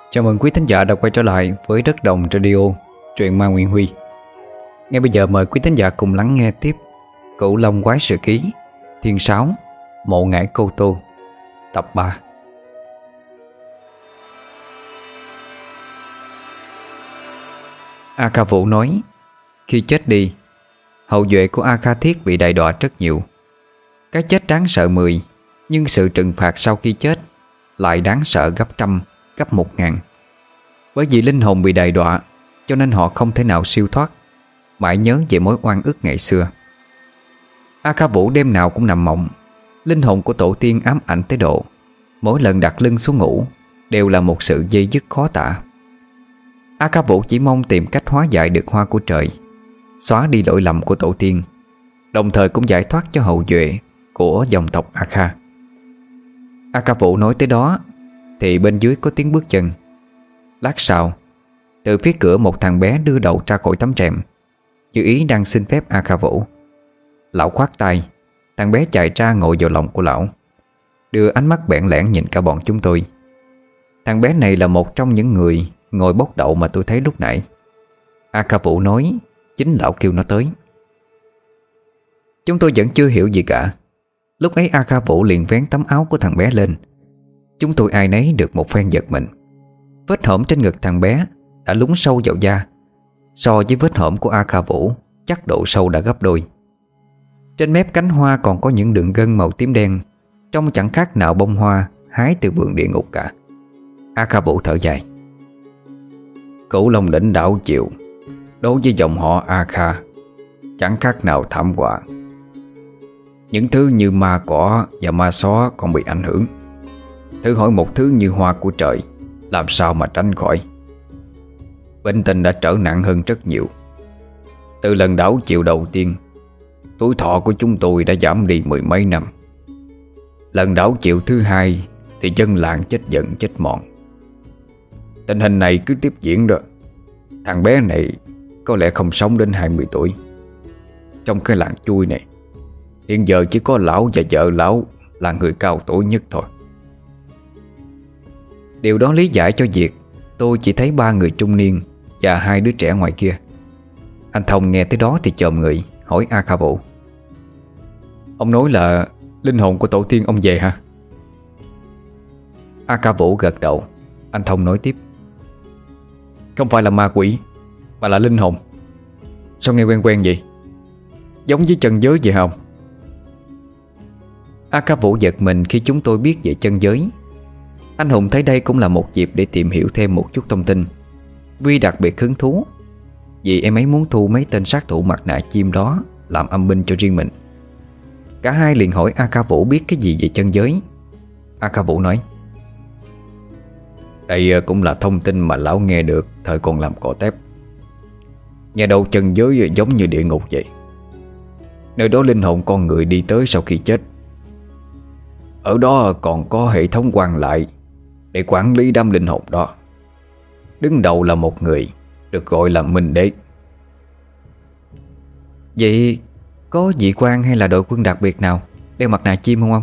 Chào mừng quý thính giả đã quay trở lại với Đất Đồng Radio, truyện ma Nguyễn Huy. Ngay bây giờ mời quý thính giả cùng lắng nghe tiếp Cửu Long Quái Sự Ký, Thiên Sáo, Mộ Ngải Cô Tô, tập 3. A Kha Vũ nói, khi chết đi, hậu duệ của A Kha Thiết bị đại đọa rất nhiều. Cái chết đáng sợ 10, nhưng sự trừng phạt sau khi chết lại đáng sợ gấp trăm, gấp 1000. Bởi vì linh hồn bị đại đọa, cho nên họ không thể nào siêu thoát, mãi nhớ về mối oan ức ngày xưa. A Kha Vũ đêm nào cũng nằm mộng. Linh hồn của tổ tiên ám ảnh tới độ mỗi lần đặt lưng xuống ngủ đều là một sự dây dứt khó tả. A Kha Vũ chỉ mong tìm cách hóa giải được hoa của trời, xóa đi lỗi lầm của tổ tiên, đồng thời cũng giải thoát cho hậu duệ của dòng tộc A Kha. A Kha Vũ nói tới đó thì bên dưới có tiếng bước chân. Lát sau, từ phía cửa một thằng bé đưa đầu ra khỏi tấm rèm, như ý đang xin phép A Kha Vũ. Lão khoát tay, thằng bé chạy ra ngồi vào lòng của lão, đưa ánh mắt bẽn lẽn nhìn cả bọn chúng tôi. Thằng bé này là một trong những người ngồi bốc đậu mà tôi thấy lúc nãy. A Kha Vũ nói chính lão kêu nó tới. Chúng tôi vẫn chưa hiểu gì cả. Lúc ấy A Kha Vũ liền vén tấm áo của thằng bé lên. Chúng tôi ai nấy được một phen giật mình. Vết hõm trên ngực thằng bé đã lún sâu vào da. So với vết hõm của A Kha Vũ, chắc độ sâu đã gấp đôi. Trên mép cánh hoa còn có những đường gân màu tím đen, trông chẳng khác nào bông hoa hái từ vườn địa ngục cả. A Kha Vũ thở dài. Cửu Long đỉnh đảo chịu, đối với dòng họ A Kha chẳng khác nào thảm họa. Những thứ như ma cỏ và ma xó còn bị ảnh hưởng. Thử hỏi một thứ như hoa của trời làm sao mà tránh khỏi. Bệnh tình đã trở nặng hơn rất nhiều. Từ lần đảo chịu đầu tiên, tuổi thọ của chúng tôi đã giảm đi 10 mấy năm. Lần đảo chịu thứ hai thì dân làng chết giận chết mòn. Tình hình này cứ tiếp diễn đó, thằng bé này có lẽ không sống đến 20 tuổi. Trong cái làng chui này, hiện giờ chỉ có lão và vợ lão là người cao tuổi nhất thôi. Điều đó lý giải cho việc tôi chỉ thấy 3 người trung niên và 2 đứa trẻ ngoài kia. Anh Thông nghe tới đó thì chồm người hỏi A Kha Vũ. Ông nói là linh hồn của tổ tiên ông về hả? A Kha Vũ gật đầu. Anh Thông nói tiếp. Không phải là ma quỷ, mà là linh hồn. Sao nghe quen quen vậy? Giống với chân giới vậy không? A Kha Vũ giật mình khi chúng tôi biết về chân giới. Anh Hùng thấy đây cũng là một dịp để tìm hiểu thêm một chút thông tin. Vi đặc biệt hứng thú vì em ấy muốn thu mấy tên sát thủ mặt nạ chim đó làm âm binh cho riêng mình. Cả hai liền hỏi A Kha Vũ biết cái gì về chân giới. A Kha Vũ nói, đây cũng là thông tin mà lão nghe được thời còn làm cò tép. Nghe đâu chân giới giống như địa ngục vậy. Nơi đó linh hồn con người đi tới sau khi chết. Ở đó còn có hệ thống quan lại để quản lý đám linh hồn đó. Đứng đầu là một người được gọi là Minh Đế. Vậy có vị quan hay là đội quân đặc biệt nào đeo mặt nạ chim không ông?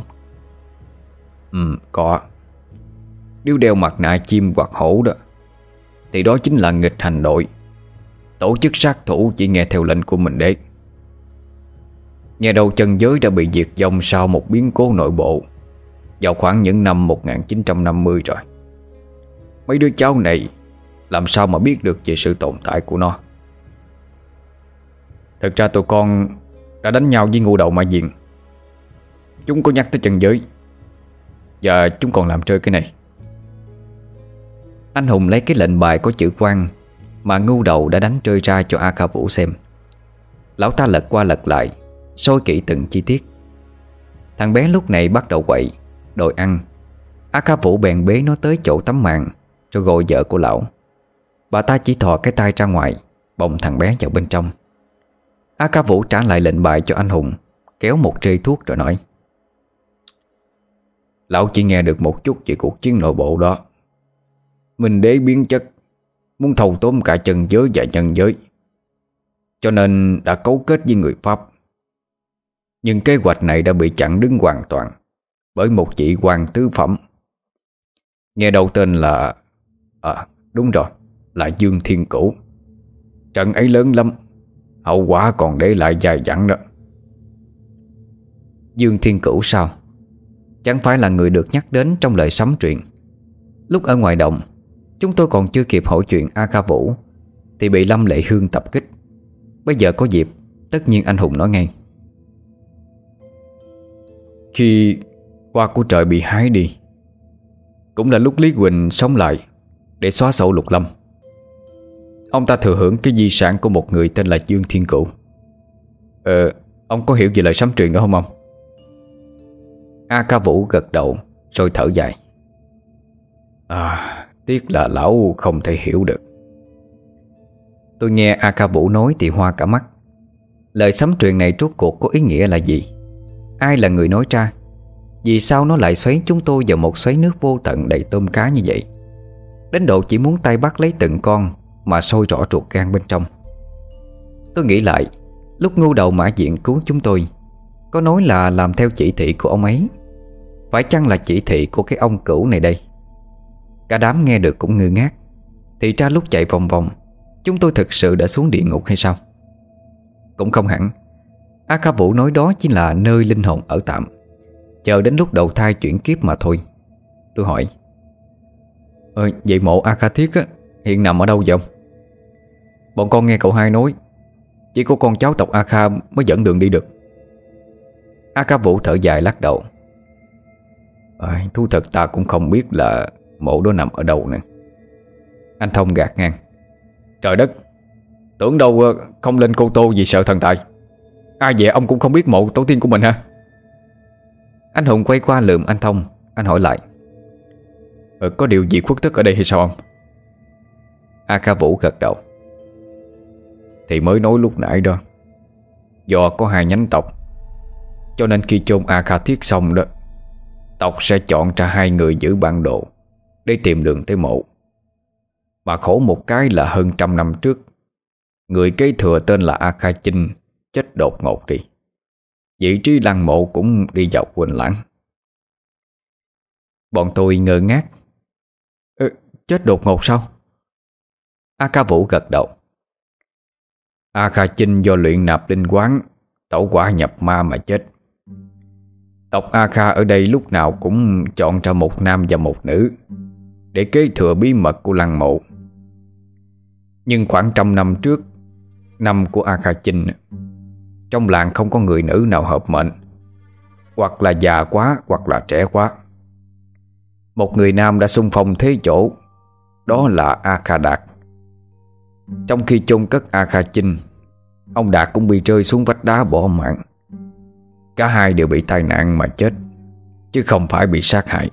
Có. Nếu đeo mặt nạ chim hoặc hổ đó thì đó chính là nghịch hành đội, tổ chức sát thủ chỉ nghe theo lệnh của Minh Đế. Nghe đầu chân giới đã bị diệt vong sau một biến cố nội bộ vào khoảng những năm 1950 rồi. Mấy đứa cháu này làm sao mà biết được về sự tồn tại của nó. Thật ra tụi con đã đánh nhau với ngu đầu Ma Diện. Chúng có nhắc tới chân giới, và chúng còn làm chơi cái này. Anh Hùng lấy cái lệnh bài có chữ quan mà ngu đầu đã đánh rơi ra cho A Kha Vũ xem. Lão ta lật qua lật lại, soi kỹ từng chi tiết. Thằng bé lúc này bắt đầu quậy đòi ăn. A Kha Vũ bèn bế nó tới chỗ tấm màn rồi gọi vợ của lão. Bà ta chỉ thò cái tay ra ngoài, bồng thằng bé vào bên trong. A Kha Vũ trả lại lệnh bài cho anh Hùng, kéo một rê thuốc rồi nói, lão chỉ nghe được một chút về cuộc chiến nội bộ đó. Minh Đế biến chất, muốn thâu tóm cả chân giới và nhân giới, cho nên đã cấu kết với người Pháp. Nhưng kế hoạch này đã bị chặn đứng hoàn toàn bởi một vị quan tứ phẩm. Nghe đầu tên là Đúng rồi, là Dương Thiên Cửu. Trận ấy lớn lắm, hậu quả còn để lại dài dẳng đó. Dương Thiên Cửu sao? Chẳng phải là người được nhắc đến trong lời sấm truyện. Lúc ở ngoài đồng, chúng tôi còn chưa kịp hỏi chuyện A Kha Vũ thì bị Lâm Lệ Hương tập kích. Bây giờ có dịp, tất nhiên anh Hùng nói ngay. Khi hoa của trời bị hái đi, cũng là lúc Lý Quỳnh sống lại để xóa sổ Lục Lâm. Ông ta thừa hưởng cái di sản của một người tên là Dương Thiên Cửu. Ông có hiểu về lời sấm truyền đó không ông? A Kha Vũ gật đầu rồi thở dài. Tiếc là lão không thể hiểu được. Tôi nghe A Kha Vũ nói thì hoa cả mắt. Lời sấm truyền này rốt cuộc có ý nghĩa là gì? Ai là người nói ra? Vì sao nó lại xoáy chúng tôi vào một xoáy nước vô tận đầy tôm cá như vậy? Đến độ chỉ muốn tay bắt lấy từng con mà sôi rõ ruột gan bên trong. Tôi nghĩ lại, lúc Ngưu Đầu Mã Diện cứu chúng tôi, có nói là làm theo chỉ thị của ông ấy. Phải chăng là chỉ thị của cái ông Cửu này đây? Cả đám nghe được cũng ngơ ngác. Thì ra lúc chạy vòng vòng, chúng tôi thực sự đã xuống địa ngục hay sao? Cũng không hẳn. A Kha Vũ nói đó chỉ là nơi linh hồn ở tạm, chờ đến lúc đầu thai chuyển kiếp mà thôi. Tôi hỏi, vậy mộ A Kha Thiết hiện nằm ở đâu vậy ông? Bọn con nghe cậu hai nói chỉ có con cháu tộc A Kha mới dẫn đường đi được. A Kha Vũ thở dài lắc đầu. Thú thật ta cũng không biết là mộ đó nằm ở đâu nè. Anh Thông gạt ngang. Trời đất, tưởng đâu không lên Cô Tô vì sợ thần tài. Ai vậy ông cũng không biết mộ tổ tiên của mình ha? Anh Hùng quay qua lườm anh Thông. Anh hỏi lại, có điều gì khuất tất ở đây hay sao ông? A Kha Vũ gật đầu. Thì mới nói lúc nãy đó, do có hai nhánh tộc, cho nên khi chôn A Kha Thiết xong đó, tộc sẽ chọn ra hai người giữ bản đồ để tìm đường tới mộ. Mà khổ một cái là hơn 100 năm trước, người kế thừa tên là A Kha Chinh chết đột ngột đi. Vị trí lăng mộ cũng đi vào quên lãng. Bọn tôi ngơ ngác. Chết đột ngột sao? A Kha Vũ gật đầu. A Kha Chinh do luyện nạp linh quán, tẩu hỏa nhập ma mà chết. Tộc A Kha ở đây lúc nào cũng chọn ra một nam và một nữ để kế thừa bí mật của lăng mộ. Nhưng khoảng 100 năm trước, năm của A Kha Chinh, trong làng không có người nữ nào hợp mệnh, hoặc là già quá hoặc là trẻ quá. Một người nam đã xung phong thế chỗ, đó là A Kha Đạt. Trong khi chôn cất A Kha Chinh, ông Đạt cũng bị rơi xuống vách đá bỏ mạng. Cả hai đều bị tai nạn mà chết, chứ không phải bị sát hại.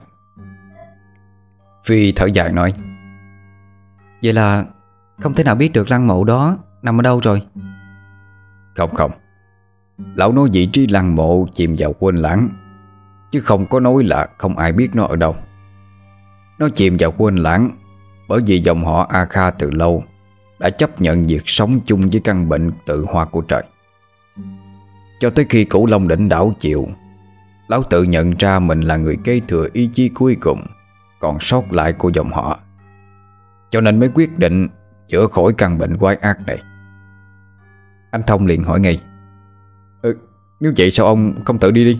Phi thở dài nói, vậy là không thể nào biết được lăng mộ đó nằm ở đâu rồi. Không, lão nói vị trí lăng mộ chìm vào quên lãng, chứ không có nói là không ai biết nó ở đâu. Nó chìm vào quên lãng bởi vì dòng họ A Kha từ lâu đã chấp nhận việc sống chung với căn bệnh tự hoa của trời. Cho tới khi Cửu Long đỉnh đảo chịu, lão tự nhận ra mình là người kế thừa ý chí cuối cùng còn sót lại của dòng họ, cho nên mới quyết định chữa khỏi căn bệnh quái ác này. Anh Thông liền hỏi ngay, nếu vậy sao ông không tự đi?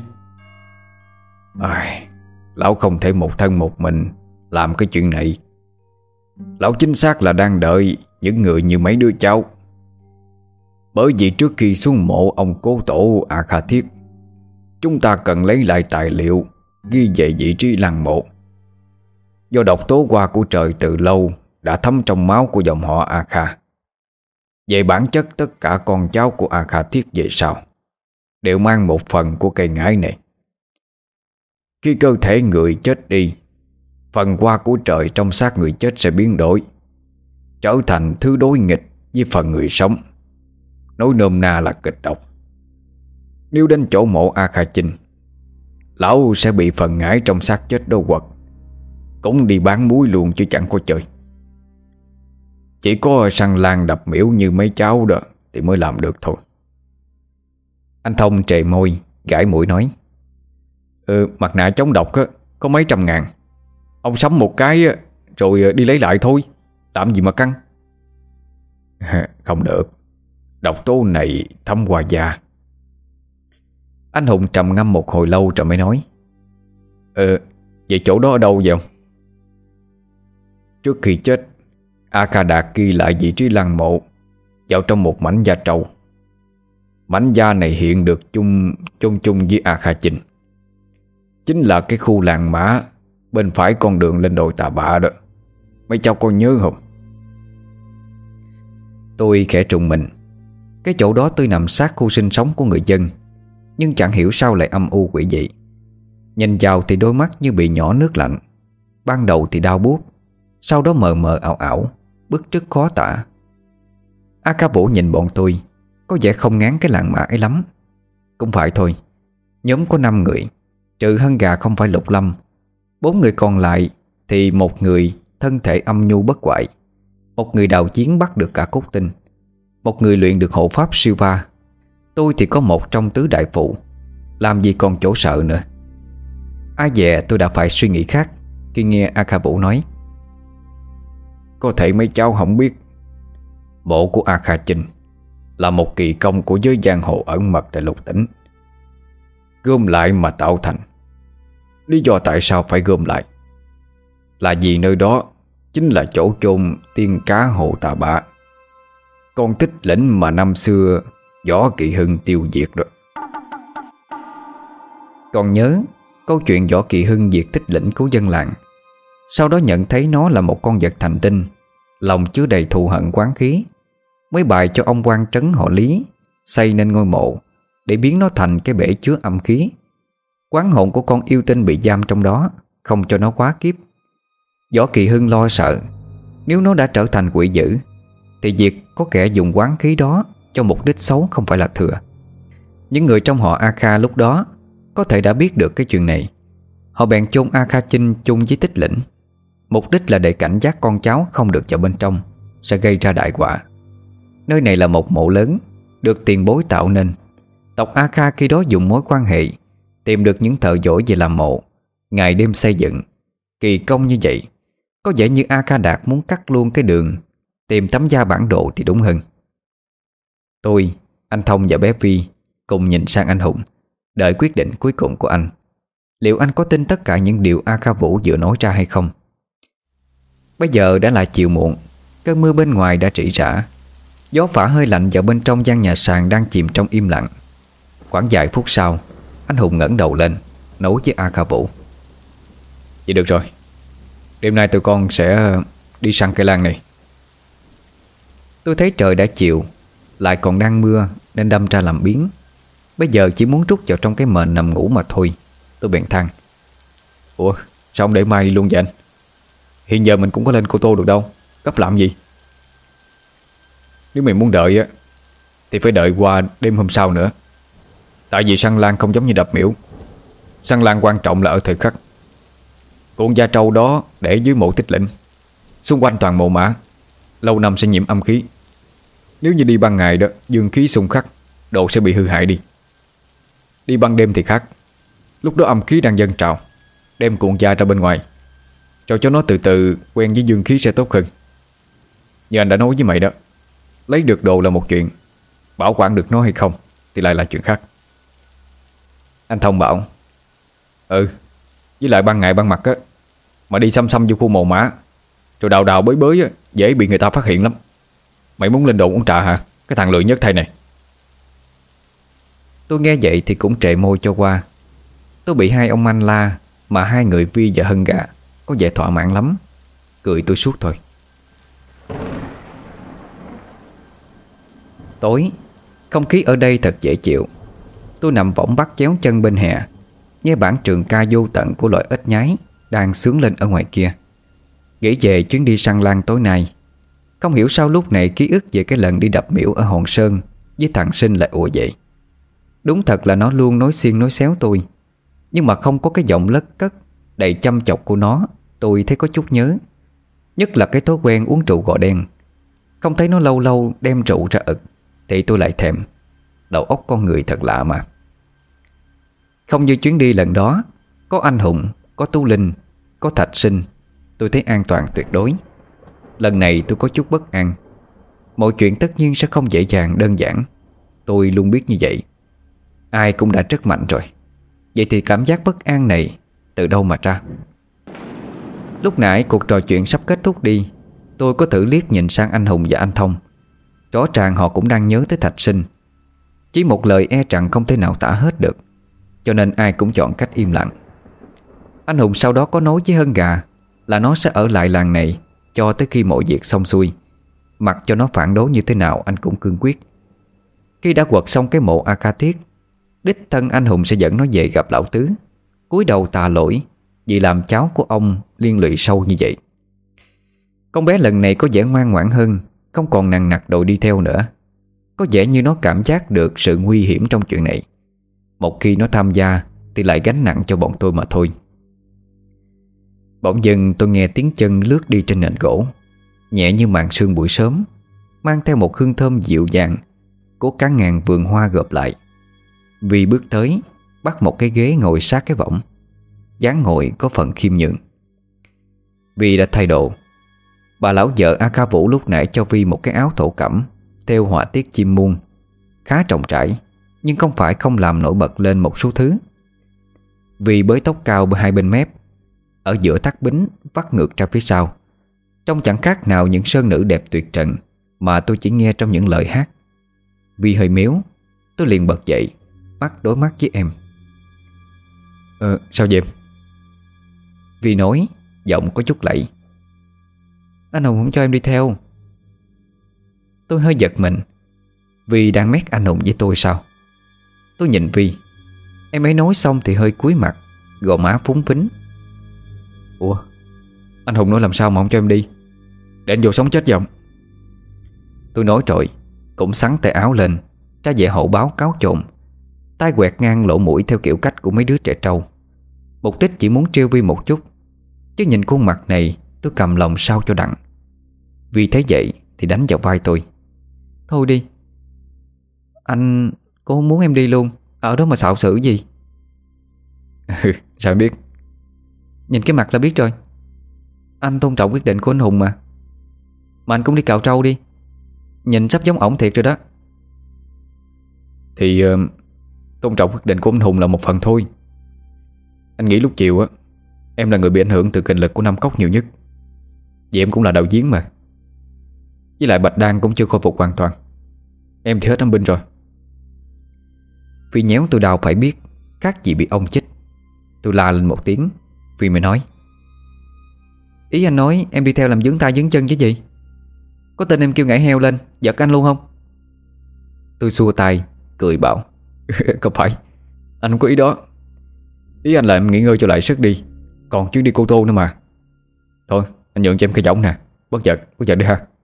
Lão không thể một thân một mình làm cái chuyện này. Lão chính xác là đang đợi những người như mấy đứa cháu. Bởi vì trước khi xuống mộ ông cố tổ A Kha Thiết, chúng ta cần lấy lại tài liệu ghi về vị trí lăng mộ. Do độc tố hoa của trời từ lâu đã thấm trong máu của dòng họ A Kha. Về bản chất tất cả con cháu của A Kha Thiết về sau đều mang một phần của cây ngải này. Khi cơ thể người chết đi, phần hoa của trời trong xác người chết sẽ biến đổi, trở thành thứ đối nghịch với phần người sống. Nói nôm na là kịch độc. Nếu đến chỗ mộ A Kha Chinh, lão sẽ bị phần ngải trong xác chết đâu quật, cũng đi bán muối luôn chứ chẳng có chơi. Chỉ có săn lan đập miễu như mấy cháu đó thì mới làm được thôi. Anh Thông trề môi, gãi mũi nói, mặt nạ chống độc có mấy trăm ngàn. Ông sắm một cái rồi đi lấy lại thôi. Làm gì mà căng? Không được, độc tố này thấm qua da. Anh Hùng trầm ngâm một hồi lâu rồi mới nói: Vậy chỗ đó ở đâu vậy không? Trước khi chết, A Ca Đạt ghi lại vị trí lăng mộ vào trong một mảnh da trâu. Mảnh da này hiện được chung với A Kha Chinh, chính là cái khu làng mã bên phải con đường lên đồi Tà Bạ đó. Mấy cháu có nhớ không? Tôi khẽ trùng mình. Cái chỗ đó tôi nằm sát khu sinh sống của người dân, nhưng chẳng hiểu sao lại âm u quỷ dị. Nhìn vào thì đôi mắt như bị nhỏ nước lạnh. Ban đầu thì đau buốt, sau đó mờ mờ ảo ảo, bức rứt khó tả. A Ca Vũ nhìn bọn tôi, có vẻ không ngán cái làng mã ấy lắm. Cũng phải thôi, nhóm có 5 người, trừ Hân Gà không phải Lục Lâm. 4 người còn lại thì một người thân thể âm nhu bất hoại, một người đào chiến bắt được cả cốt tinh, một người luyện được hộ pháp siêu va. Tôi thì có một trong tứ đại phụ, làm gì còn chỗ sợ nữa. Ai dè tôi đã phải suy nghĩ khác khi nghe A Kha Vũ nói: Có thể mấy cháu không biết, mộ của A Kha Chinh là một kỳ công của giới giang hồ ẩn mật tại Lục Tỉnh, gom lại mà tạo thành. Lý do tại sao phải gom lại là vì nơi đó chính là chỗ chôn tiên cá hồ Tà Bạ, con Tích Lĩnh mà năm xưa Võ Kỳ Hưng tiêu diệt rồi. Còn nhớ câu chuyện Võ Kỳ Hưng diệt Tích Lĩnh cứu dân làng, sau đó nhận thấy nó là một con vật thành tinh, lòng chứa đầy thù hận oán khí, mới bài cho ông quan trấn họ Lý xây nên ngôi mộ để biến nó thành cái bể chứa âm khí. Quán hồn của con yêu tinh bị giam trong đó, không cho nó quá kiếp. Võ Kỳ Hưng lo sợ nếu nó đã trở thành quỷ dữ thì việc có kẻ dùng quán khí đó cho mục đích xấu không phải là thừa. Những người trong họ A Kha lúc đó có thể đã biết được cái chuyện này. Họ bèn chôn A Kha Chinh chung với Tích Lĩnh, mục đích là để cảnh giác con cháu không được vào bên trong, sẽ gây ra đại họa. Nơi này là một mộ lớn, được tiền bối tạo nên. Tộc A Kha khi đó dùng mối quan hệ tìm được những thợ giỏi về làm mộ, ngày đêm xây dựng. Kỳ công như vậy, có vẻ như A Kha Đạt muốn cắt luôn cái đường tìm tấm da bản đồ thì đúng hơn. Tôi, anh Thông và bé Vi cùng nhìn sang anh Hùng, đợi quyết định cuối cùng của anh. Liệu anh có tin tất cả những điều A Kha Vũ vừa nói ra hay không? Bây giờ đã là chiều muộn, cơn mưa bên ngoài đã rỉ rả, gió phả hơi lạnh vào bên trong gian nhà sàn đang chìm trong im lặng. Khoảng vài phút sau, anh Hùng ngẩng đầu lên, nói với A Kha Vũ: Vậy được rồi, đêm nay tụi con sẽ đi săn cây lan này. Tôi thấy trời đã chiều, lại còn đang mưa nên đâm ra làm biếng. Bây giờ chỉ muốn rút vào trong cái mền nằm ngủ mà thôi. Tôi bèn than: Ủa, sao không để mai đi luôn vậy anh? Hiện giờ mình cũng có lên Cô Tô được đâu, gấp làm gì? Nếu mày muốn đợi á thì phải đợi qua đêm hôm sau nữa. Tại vì săn lan không giống như đập miễu. Săn lan quan trọng là ở thời khắc. Cuộn da trâu đó để dưới mộ Tích Lĩnh, xung quanh toàn mộ mã, lâu năm sẽ nhiễm âm khí. Nếu như đi ban ngày đó, dương khí xung khắc, đồ sẽ bị hư hại đi. Đi ban đêm thì khác, lúc đó âm khí đang dâng trào, đem cuộn da ra bên ngoài, cho nó từ từ quen với dương khí sẽ tốt hơn. Như anh đã nói với mày đó, lấy được đồ là một chuyện, bảo quản được nó hay không thì lại là chuyện khác. Anh Thông bảo: Với lại ban ngày ban mặt á, mà đi xăm xăm vô khu mồ mã rồi đào đào bới bới á, dễ bị người ta phát hiện lắm. Mày muốn lên đồ uống trà hả, cái thằng lười nhất thầy này? Tôi nghe vậy thì cũng trệ môi cho qua. Tôi bị hai ông anh la, mà hai người Vi và Hân Gà có vẻ thỏa mãn lắm, cười tôi suốt thôi. Tối, không khí ở đây thật dễ chịu. Tôi nằm võng bắt chéo chân bên hè, nghe bản trường ca vô tận của loài ếch nhái đang sướng lên ở ngoài kia. Nghĩ về chuyến đi săn lan tối nay, không hiểu sao lúc này ký ức về cái lần đi đập miễu ở Hòn Sơn với thằng Sinh lại ùa dậy. Đúng thật là nó luôn nói xiên nói xéo tôi, nhưng mà không có cái giọng lất cất đầy chăm chọc của nó. Tôi thấy có chút nhớ, nhất là cái thói quen uống rượu gò đen. Không thấy nó lâu lâu đem rượu ra ực thì tôi lại thèm. Đầu óc con người thật lạ mà. Không như chuyến đi lần đó, có anh Hùng, có Tú Linh, có Thạch Sinh, tôi thấy an toàn tuyệt đối. Lần này tôi có chút bất an. Mọi chuyện tất nhiên sẽ không dễ dàng đơn giản. Tôi luôn biết như vậy. Ai cũng đã rất mạnh rồi. Vậy thì cảm giác bất an này từ đâu mà ra? Lúc nãy cuộc trò chuyện sắp kết thúc đi, tôi có thử liếc nhìn sang anh Hùng và anh Thông. Rõ ràng họ cũng đang nhớ tới Thạch Sinh. Chỉ một lời e rằng không thể nào tả hết được, cho nên ai cũng chọn cách im lặng. Anh Hùng sau đó có nói với Hân Gà là nó sẽ ở lại làng này cho tới khi mọi việc xong xuôi. Mặc cho nó phản đối như thế nào anh cũng cương quyết. Khi đã quật xong cái mộ A Ca Thiết, đích thân anh Hùng sẽ dẫn nó về gặp lão Tứ, cúi đầu tạ lỗi vì làm cháu của ông liên lụy sâu như vậy. Con bé lần này có vẻ ngoan ngoãn hơn, không còn nằng nặc đội đi theo nữa. Có vẻ như nó cảm giác được sự nguy hiểm trong chuyện này. Một khi nó tham gia thì lại gánh nặng cho bọn tôi mà thôi. Bỗng dưng tôi nghe tiếng chân lướt đi trên nền gỗ, nhẹ như màn sương buổi sớm, mang theo một hương thơm dịu dàng của cả ngàn vườn hoa gộp lại. Vi bước tới, bắt một cái ghế ngồi sát cái võng. Dáng ngồi có phần khiêm nhường. Vi đã thay đồ. Bà lão vợ A Ca Vũ lúc nãy cho Vi một cái áo thổ cẩm theo họa tiết chim muông, khá rộng rãi, nhưng không phải không làm nổi bật lên một số thứ. Vi bới tóc cao hai bên mép, ở giữa thắt bính vắt ngược ra phía sau, trông chẳng khác nào những sơn nữ đẹp tuyệt trần mà tôi chỉ nghe trong những lời hát. Vi hơi méo, tôi liền bật dậy, mắt đối mắt với em. Sao vậy em? Vi nói, giọng có chút lạy. Anh Hùng không cho em đi theo. Tôi hơi giật mình. Vi đang mét anh Hùng với tôi sao? Tôi nhìn Vi. Em ấy nói xong thì hơi cúi mặt, gò má phúng phính. Ủa, anh Hùng nói làm sao mà không cho em đi? Để anh vô sống chết giọng. Tôi nói rồi, cũng xắn tay áo lên, ra vẻ hậu báo cáo trộn, tay quẹt ngang lỗ mũi theo kiểu cách của mấy đứa trẻ trâu. Mục đích chỉ muốn trêu Vi một chút, chứ nhìn khuôn mặt này tôi cầm lòng sao cho đặng. Vi thấy vậy thì đánh vào vai tôi. Thôi đi. Cô không muốn em đi luôn. Ở đó mà xạo xử gì? Sao em biết? Nhìn cái mặt là biết rồi. Anh tôn trọng quyết định của anh Hùng mà. Mà anh cũng đi cạo trâu đi. Nhìn sắp giống ổng thiệt rồi đó. Thì tôn trọng quyết định của anh Hùng là một phần thôi. Anh nghĩ lúc chiều á, em là người bị ảnh hưởng từ kình lực của Nam Cốc nhiều nhất. Vì em cũng là đạo diễn mà. Với lại Bạch Đan cũng chưa khôi phục hoàn toàn. Em thì hết âm binh rồi. Phi nhéo tôi đau phải biết, khác gì bị ông chích. Tôi la lên một tiếng. Phi mới nói, ý anh nói em đi theo làm dướng tay dướng chân chứ gì? Có tin em kêu ngải heo lên giật anh luôn không? Tôi xua tay, cười bảo, không phải, anh không có ý đó. Ý anh là em nghỉ ngơi cho lại sức đi. Còn chuyến đi Cô Tô nữa mà. Thôi anh nhượng cho em cái võng nè. Bất giật đi ha.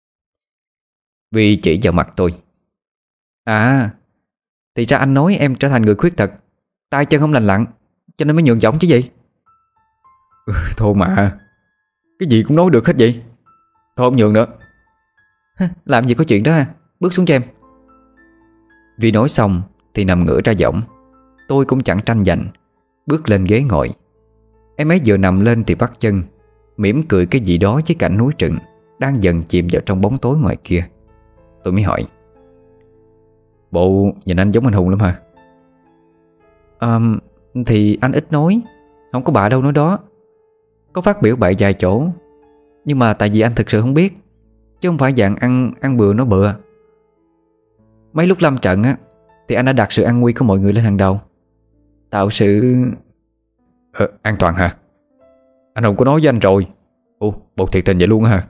Vi chỉ vào mặt tôi. À, thì ra anh nói em trở thành người khuyết tật, tay chân không lành lặn, cho nên mới nhượng võng chứ gì. Thôi mà, cái gì cũng nói được hết vậy. Thôi không nhượng nữa. Làm gì có chuyện đó ha. Bước xuống cho em. Vi nói xong thì nằm ngửa ra võng. Tôi cũng chẳng tranh giành, bước lên ghế ngồi. Em ấy vừa nằm lên thì vắt chân, mỉm cười cái gì đó với cảnh núi rừng đang dần chìm vào trong bóng tối ngoài kia. Tôi mới hỏi, bộ nhìn anh giống anh Hùng lắm hả? Thì anh ít nói, không có bạ đâu nói đó. Có phát biểu bậy vài chỗ, nhưng mà tại vì anh thực sự không biết, chứ không phải dạng ăn bừa nói bừa. Mấy lúc lâm trận á, thì anh đã đặt sự an nguy của mọi người lên hàng đầu, tạo sự an toàn hả? Anh Hùng có nói với anh rồi. Ủa, bộ thiệt tình vậy luôn hả?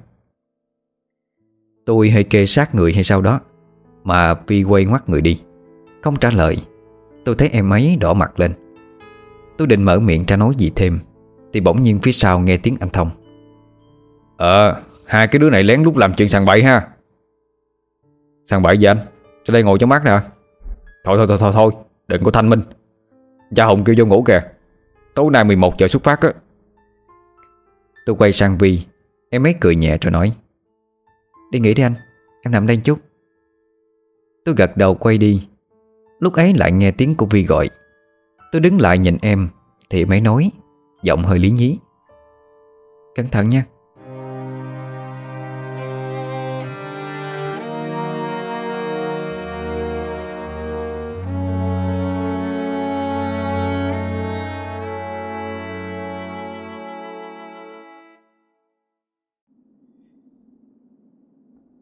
Tôi hơi kê sát người hay sao đó, mà Vi quay ngoắt người đi, không trả lời. Tôi thấy em ấy đỏ mặt lên. Tôi định mở miệng ra nói gì thêm, thì bỗng nhiên phía sau nghe tiếng anh Thông. Hai cái đứa này lén lút làm chuyện sằng bậy ha. Sằng bậy gì anh? Ra đây ngồi cho mát nè. Thôi, đừng có thanh minh. Cha Hùng kêu vô ngủ kìa. Tối nay 11 giờ xuất phát á. Tôi quay sang Vi. Em ấy cười nhẹ rồi nói, đi nghỉ đi anh, em nằm đây chút. Tôi gật đầu quay đi. Lúc ấy lại nghe tiếng của Vi gọi. Tôi đứng lại nhìn em thì em ấy nói, giọng hơi lý nhí, cẩn thận nha.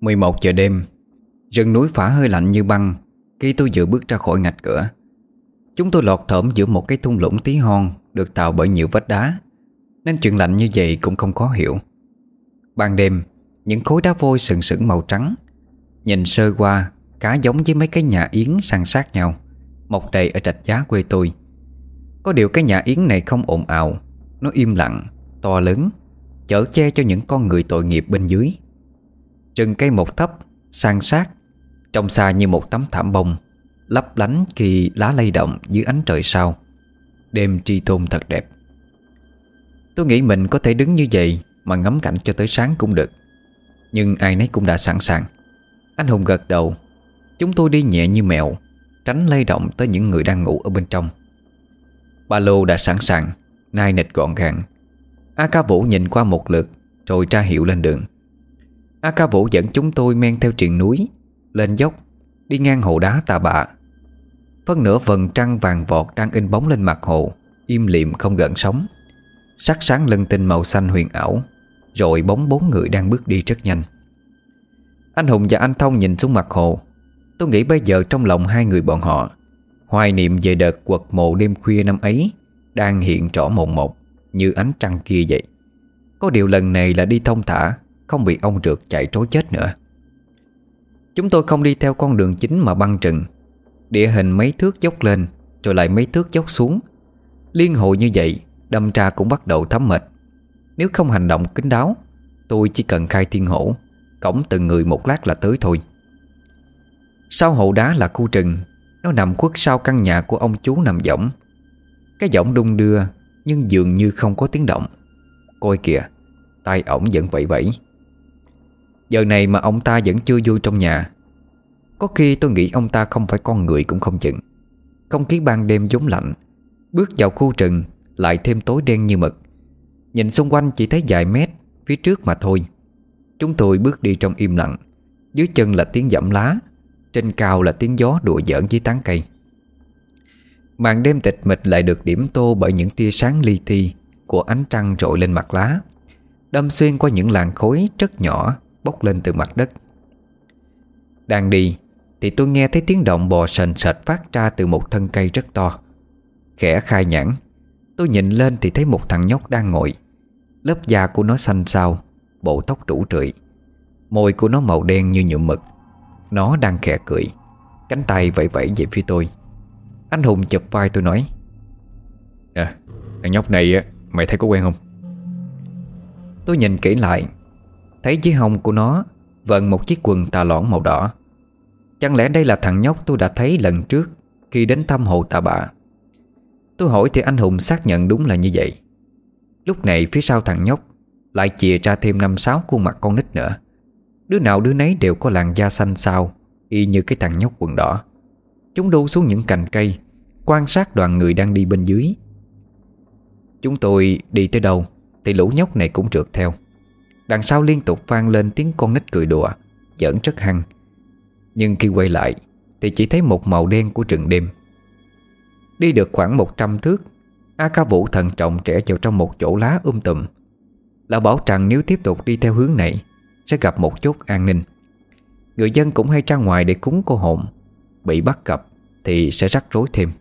11 giờ đêm, rừng núi phả hơi lạnh như băng. Khi tôi vừa bước ra khỏi ngạch cửa, chúng tôi lọt thởm giữa một cái thung lũng tí hon được tạo bởi nhiều vách đá, nên chuyện lạnh như vậy cũng không khó hiểu. Ban đêm, những khối đá vôi sừng sững màu trắng, nhìn sơ qua khá giống với mấy cái nhà yến san sát nhau, mọc đầy ở Rạch Giá quê tôi. Có điều cái nhà yến này không ồn ào, nó im lặng, to lớn, chở che cho những con người tội nghiệp bên dưới. Rừng cây một thấp, san sát, trông xa như một tấm thảm bông, lấp lánh khi lá lay động dưới ánh trời sao. Đêm tri tôn thật đẹp. Tôi nghĩ mình có thể đứng như vậy mà ngắm cảnh cho tới sáng cũng được, nhưng ai nấy cũng đã sẵn sàng. Anh Hùng gật đầu. Chúng tôi đi nhẹ như mèo, tránh lay động tới những người đang ngủ ở bên trong. Ba lô đã sẵn sàng, nai nịch gọn gàng. A Ca Vũ nhìn qua một lượt rồi ra hiệu lên đường. A Ca Vũ dẫn chúng tôi men theo triền núi, lên dốc, đi ngang hồ đá Tà Bạ. Phân nửa vầng trăng vàng vọt đang in bóng lên mặt hồ, im lìm không gợn sóng. Sắc sáng lân tinh màu xanh huyền ảo, rồi bóng 4 người đang bước đi rất nhanh. Anh Hùng và anh Thông nhìn xuống mặt hồ. Tôi nghĩ bây giờ trong lòng hai người bọn họ hoài niệm về đợt quật mộ đêm khuya năm ấy đang hiện rõ mồn một như ánh trăng kia vậy. Có điều lần này là đi thông thả, không bị ông rượt chạy trối chết nữa. Chúng tôi không đi theo con đường chính mà băng rừng. Địa hình mấy thước dốc lên rồi lại mấy thước dốc xuống, liên hồi như vậy, đâm ra cũng bắt đầu thấm mệt. Nếu không hành động kín đáo, tôi chỉ cần khai thiên hổ, cõng từng người một lát là tới thôi. Sau hậu đá là khu rừng. Nó nằm khuất sau căn nhà của ông chú nằm võng. Cái võng đung đưa nhưng dường như không có tiếng động. Coi kìa, tay ổng vẫn vẫy vẫy. Giờ này mà ông ta vẫn chưa vui trong nhà. Có khi tôi nghĩ ông ta không phải con người cũng không chừng. Không khí ban đêm vốn lạnh, bước vào khu rừng lại thêm tối đen như mực. Nhìn xung quanh chỉ thấy vài mét phía trước mà thôi. Chúng tôi bước đi trong im lặng. Dưới chân là tiếng giẫm lá, trên cao là tiếng gió đùa giỡn với tán cây. Màn đêm tịch mịch lại được điểm tô bởi những tia sáng li ti của ánh trăng rọi lên mặt lá, đâm xuyên qua những làn khói rất nhỏ bốc lên từ mặt đất. Đang đi thì tôi nghe thấy tiếng động bò sền sệt phát ra từ một thân cây rất to. Khẽ khai nhãn, tôi nhìn lên thì thấy một thằng nhóc đang ngồi. Lớp da của nó xanh xao, bộ tóc rủ rượi, môi của nó màu đen như nhuộm mực. Nó đang khẽ cười, cánh tay vẫy vẫy về phía tôi. Anh Hùng chụp vai tôi nói: thằng nhóc này mày thấy có quen không? Tôi nhìn kỹ lại, thấy dưới hông của nó vần một chiếc quần tà lõn màu đỏ. Chẳng lẽ đây là thằng nhóc tôi đã thấy lần trước khi đến thăm hồ Tà Bạ? Tôi hỏi thì anh Hùng xác nhận đúng là như vậy. Lúc này phía sau thằng nhóc lại chìa ra thêm 5-6 khuôn mặt con nít nữa. Đứa nào đứa nấy đều có làn da xanh xao, y như cái thằng nhóc quần đỏ. Chúng đu xuống những cành cây, quan sát đoàn người đang đi bên dưới. Chúng tôi đi tới đâu thì lũ nhóc này cũng trượt theo. Đằng sau liên tục vang lên tiếng con nít cười đùa, giỡn rất hăng. Nhưng khi quay lại thì chỉ thấy một màu đen của rừng đêm. Đi được khoảng 100 thước, A Ca Vũ thận trọng trẻ vào trong một chỗ lá tùm. Lão bảo rằng nếu tiếp tục đi theo hướng này sẽ gặp một chốt an ninh. Người dân cũng hay ra ngoài để cúng cô hồn, bị bắt gặp thì sẽ rắc rối thêm.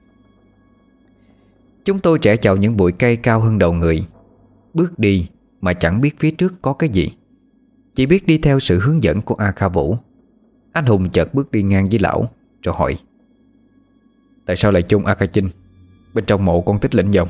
Chúng tôi trẻ vào những bụi cây cao hơn đầu người, bước đi mà chẳng biết phía trước có cái gì, chỉ biết đi theo sự hướng dẫn của A Ca Vũ. Anh Hùng chợt bước đi ngang với lão rồi hỏi: tại sao lại chôn A Ca Chinh bên trong mộ con Tích Lĩnh vậy ông?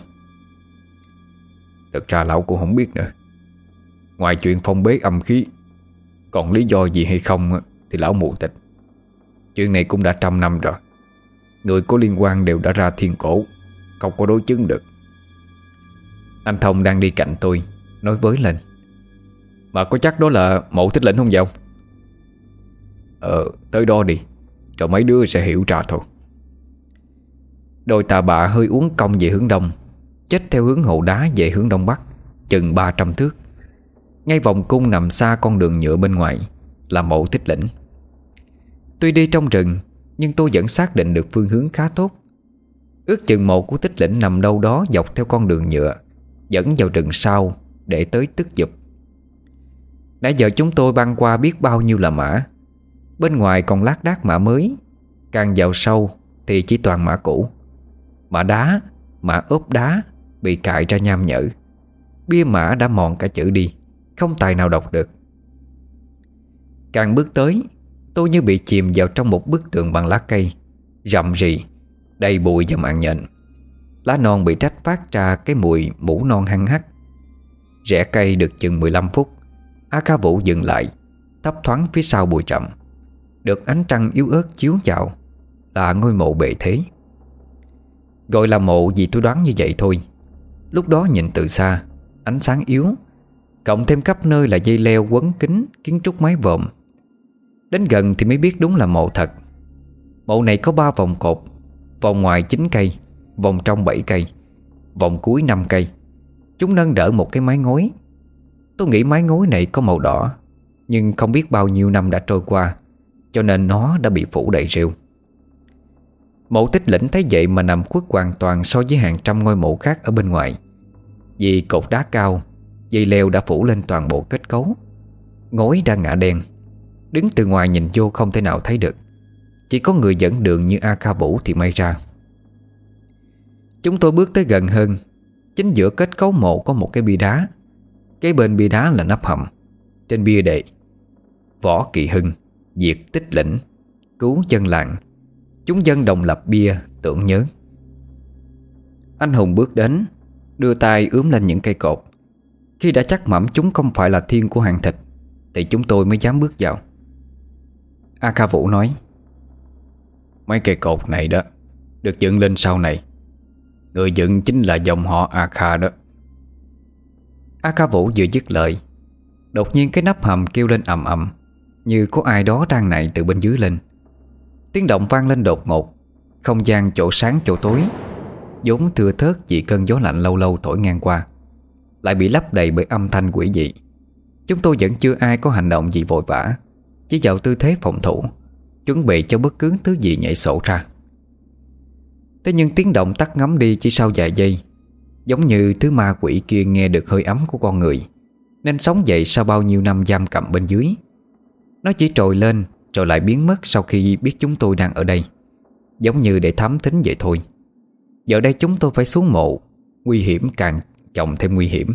Thực ra lão cũng không biết nữa. Ngoài chuyện phong bế âm khí, còn lý do gì hay không thì lão mù tịch. Chuyện này cũng đã 100 năm rồi. Người có liên quan đều đã ra thiên cổ, không có đối chứng được. Anh Thông đang đi cạnh tôi nói với lên: mà có chắc đó là mộ Tích Lĩnh không vậy ông? Tới đó đi, rồi mấy đứa sẽ hiểu ra thôi. Đôi Tà Bạ hơi uốn cong về hướng đông, chếch theo hướng hồ đá về hướng đông bắc chừng 300 thước. Ngay vòng cung nằm xa con đường nhựa bên ngoài là mộ Tích Lĩnh. Tuy đi trong rừng nhưng tôi vẫn xác định được phương hướng khá tốt. Ước chừng mộ của Tích Lĩnh nằm đâu đó dọc theo con đường nhựa dẫn vào rừng sau để tới Tức Dục. Nãy giờ chúng tôi băng qua biết bao nhiêu là mã. Bên ngoài còn lác đác mã mới, càng vào sâu thì chỉ toàn mã cũ. Mã đá, mã ốp đá bị cại ra nham nhở. Bia mã đã mòn cả chữ đi, không tài nào đọc được. Càng bước tới, tôi như bị chìm vào trong một bức tường bằng lá cây, rậm rì, đầy bụi và mạng nhện. Lá non bị trách phát ra cái mùi mủ non hăng hắc. Rẽ cây được chừng 15 phút, A Ca Vũ dừng lại, thấp thoáng phía sau bụi rậm. Được ánh trăng yếu ớt chiếu vào là ngôi mộ bệ thế. Gọi là mộ vì tôi đoán như vậy thôi. Lúc đó nhìn từ xa, ánh sáng yếu, cộng thêm khắp nơi là dây leo quấn kín kiến trúc mái vòm. Đến gần thì mới biết đúng là mộ thật. Mộ này có 3 vòng cột, vòng ngoài 9 cây, vòng trong 7 cây, vòng cuối 5 cây. Chúng nâng đỡ một cái mái ngói. Tôi nghĩ mái ngói này có màu đỏ, nhưng không biết bao nhiêu năm đã trôi qua, cho nên nó đã bị phủ đầy rêu. Mộ Tích Lĩnh thấy vậy mà nằm khuất hoàn toàn so với hàng trăm ngôi mộ khác ở bên ngoài. Vì cột đá cao, dây leo đã phủ lên toàn bộ kết cấu. Ngói đã ngả đen, đứng từ ngoài nhìn vô không thể nào thấy được. Chỉ có người dẫn đường như A Ca Vũ thì may ra. Chúng tôi bước tới gần hơn. Chính giữa kết cấu mộ có một cái bia đá. Kế bên bia đá là nắp hầm. Trên bia đề: Võ Kỳ Hưng, diệt Tích Lĩnh, cứu dân làng, chúng dân đồng lập bia tưởng nhớ. Anh Hùng bước đến, đưa tay ướm lên những cây cột. Khi đã chắc mẩm chúng không phải là thiên của hàng thịt thì chúng tôi mới dám bước vào. A Ca Vũ nói: Mấy cây cột này đó được dựng lên sau này. Người dựng chính là dòng họ A Kha đó. A Ca Vũ vừa dứt lời, đột nhiên cái nắp hầm kêu lên ầm ầm, như có ai đó đang nạy từ bên dưới lên. Tiếng động vang lên đột ngột. Không gian chỗ sáng chỗ tối, vốn thưa thớt vì cơn gió lạnh lâu lâu thổi ngang qua, lại bị lấp đầy bởi âm thanh quỷ dị. Chúng tôi vẫn chưa ai có hành động gì vội vã, chỉ vào tư thế phòng thủ, chuẩn bị cho bất cứ thứ gì nhảy sổ ra. Thế nhưng tiếng động tắt ngấm đi chỉ sau vài giây, giống như thứ ma quỷ kia nghe được hơi ấm của con người, nên sống dậy sau bao nhiêu năm giam cầm bên dưới. Nó chỉ trồi lên rồi lại biến mất sau khi biết chúng tôi đang ở đây, giống như để thám thính vậy thôi. Giờ đây chúng tôi phải xuống mộ, nguy hiểm càng chồng thêm nguy hiểm.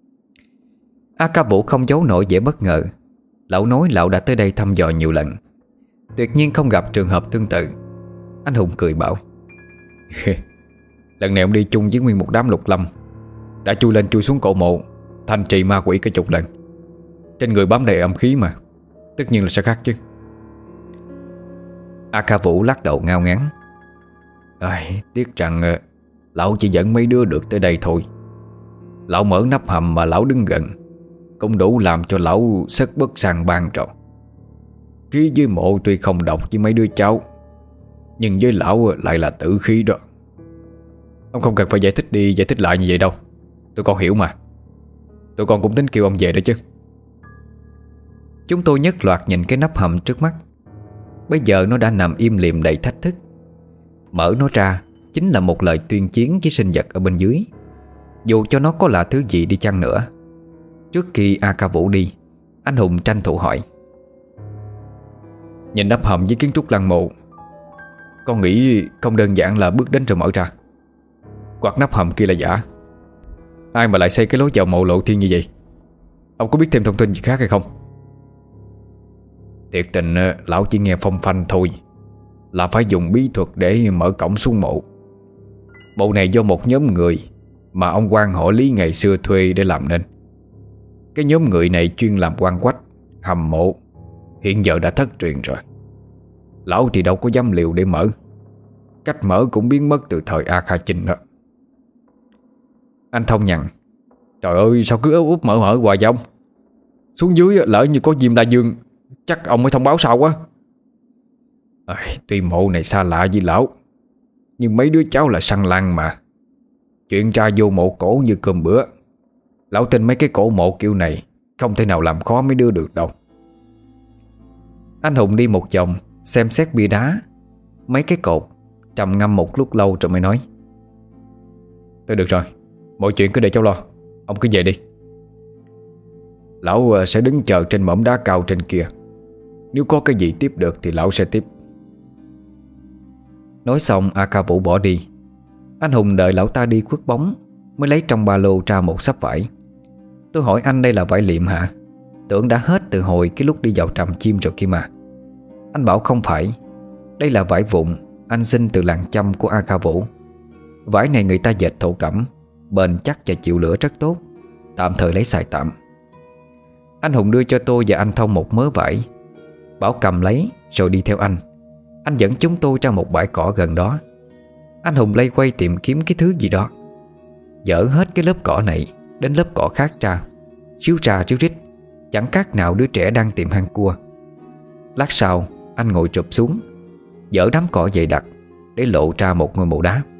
A Ca Vũ không giấu nổi vẻ bất ngờ. Lão nói lão đã tới đây thăm dò nhiều lần, tuyệt nhiên không gặp trường hợp tương tự. Anh Hùng cười bảo: Lần này ông đi chung với nguyên một đám lục lâm, đã chui lên chui xuống cổ mộ, thanh trì ma quỷ cả chục lần. Trên người bám đầy âm khí mà, tất nhiên là sẽ khác chứ. A Ca Vũ lắc đầu ngao ngán: Tiếc rằng lão chỉ dẫn mấy đứa được tới đây thôi. Lão mở nắp hầm mà lão đứng gần cũng đủ làm cho lão sất bất sang ban rồi. Khí với mộ tuy không độc với mấy đứa cháu, nhưng với lão lại là tử khí đó. Ông không cần phải giải thích đi giải thích lại như vậy đâu, tụi con hiểu mà. Tụi con cũng tính kêu ông về đó chứ. Chúng tôi nhất loạt nhìn cái nắp hầm trước mắt. Bây giờ nó đã nằm im lìm đầy thách thức. Mở nó ra chính là một lời tuyên chiến với sinh vật ở bên dưới, dù cho nó có là thứ gì đi chăng nữa. Trước khi A Ca Vũ đi, anh Hùng tranh thủ hỏi: Nhìn nắp hầm với kiến trúc lăng mộ, con nghĩ không đơn giản là bước đến rồi mở ra, hoặc nắp hầm kia là giả. Ai mà lại xây cái lối vào mộ lộ thiên như vậy? Ông có biết thêm thông tin gì khác hay không? Thiệt tình lão chỉ nghe phong phanh thôi, là phải dùng bí thuật để mở cổng xuống mộ. Mộ này do một nhóm người mà ông quan họ Lý ngày xưa thuê để làm nên. Cái nhóm người này chuyên làm quan quách, hầm mộ, hiện giờ đã thất truyền rồi. Lão thì đâu có dám liều để mở. Cách mở cũng biến mất từ thời A Kha Chinh đó. Anh Thông nhằn: Trời ơi, sao cứ úp mở hoài vậy ông? Xuống dưới lỡ như có Diêm La Dương, chắc ông mới thông báo sau quá. Tuy mộ này xa lạ với lão, nhưng mấy đứa cháu là săn lăng mà. Chuyện ra vô mộ cổ như cơm bữa. Lão tin mấy cái cổ mộ kiểu này không thể nào làm khó mấy đứa được đâu. Anh Hùng đi một vòng, xem xét bia đá, mấy cái cột, trầm ngâm một lúc lâu rồi mới nói: Thôi được rồi, mọi chuyện cứ để cháu lo, ông cứ về đi. Lão sẽ đứng chờ trên mỏm đá cao trên kia. Nếu có cái gì tiếp được thì lão sẽ tiếp. Nói xong A Ca Vũ bỏ đi. Anh Hùng đợi lão ta đi khuất bóng mới lấy trong ba lô ra một xấp vải. Tôi hỏi anh đây là vải liệm hả? Tưởng đã hết từ hồi cái lúc đi vào tràm chim rồi kia mà. Anh bảo không phải, đây là vải vụn anh xin từ làng Chăm của A Ca Vũ. Vải này người ta dệt thổ cẩm, bền chắc và chịu lửa rất tốt, tạm thời lấy xài tạm. Anh Hùng đưa cho tôi và anh Thông một mớ vải, bảo cầm lấy rồi đi theo anh. Anh dẫn chúng tôi ra một bãi cỏ gần đó. Anh Hùng lay quay tìm kiếm cái thứ gì đó, dỡ hết cái lớp cỏ này đến lớp cỏ khác ra, ríu rít, chẳng khác nào đứa trẻ đang tìm hang cua. Lát sau anh ngồi trụp xuống, dỡ đám cỏ dày đặc để lộ ra một ngôi mộ đá.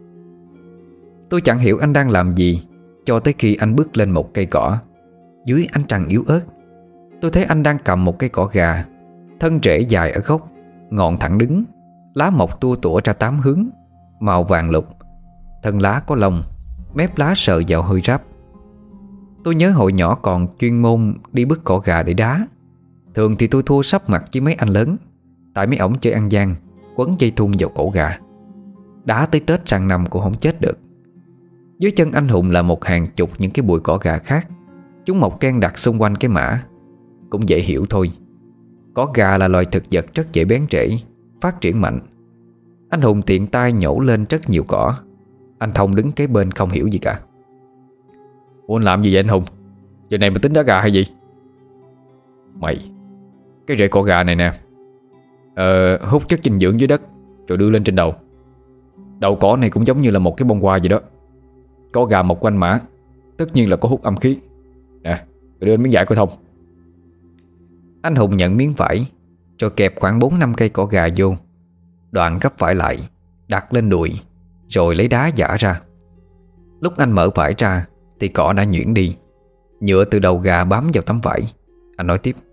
Tôi chẳng hiểu anh đang làm gì cho tới khi anh bước lên một cây cỏ. Dưới ánh trăng yếu ớt, tôi thấy anh đang cầm một cây cỏ gà, thân rễ dài ở gốc, ngọn thẳng đứng, lá mọc tua tủa ra 8 hướng, màu vàng lục. Thân lá có lông, mép lá sờ vào hơi ráp. Tôi nhớ hồi nhỏ còn chuyên môn đi bứt cỏ gà để đá. Thường thì tôi thua sắp mặt với mấy anh lớn, tại mấy ổng chơi ăn gian, quấn dây thun vào cổ gà. Đá tới Tết sang năm cũng không chết được. Dưới chân anh Hùng là một hàng chục những cái bụi cỏ gà khác. Chúng mọc ken đặc xung quanh cái mã. Cũng dễ hiểu thôi, cỏ gà là loài thực vật rất dễ bén rễ, phát triển mạnh. Anh Hùng tiện tay nhổ lên rất nhiều cỏ. Anh Thông đứng kế bên không hiểu gì cả. Ủa anh làm gì vậy anh Hùng? Giờ này mà tính đá gà hay gì? Mày, cái rễ cỏ gà này nè, hút chất dinh dưỡng dưới đất rồi đưa lên trên đầu. Đầu cỏ này cũng giống như là một cái bông hoa vậy đó. Cỏ gà mọc quanh mã, tất nhiên là có hút âm khí. Nè, đưa miếng vải của Thông. Anh Hùng nhận miếng vải, rồi kẹp khoảng 4-5 cây cỏ gà vô, đoạn gấp vải lại, đặt lên đùi, rồi lấy đá giã ra. Lúc anh mở vải ra thì cỏ đã nhuyễn đi, nhựa từ đầu gà bám vào tấm vải. Anh nói tiếp: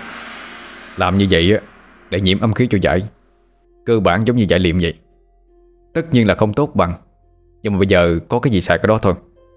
làm như vậy á để nhiễm âm khí cho vải, cơ bản giống như vải liệm vậy. Tất nhiên là không tốt bằng, nhưng mà bây giờ có cái gì xài cái đó thôi.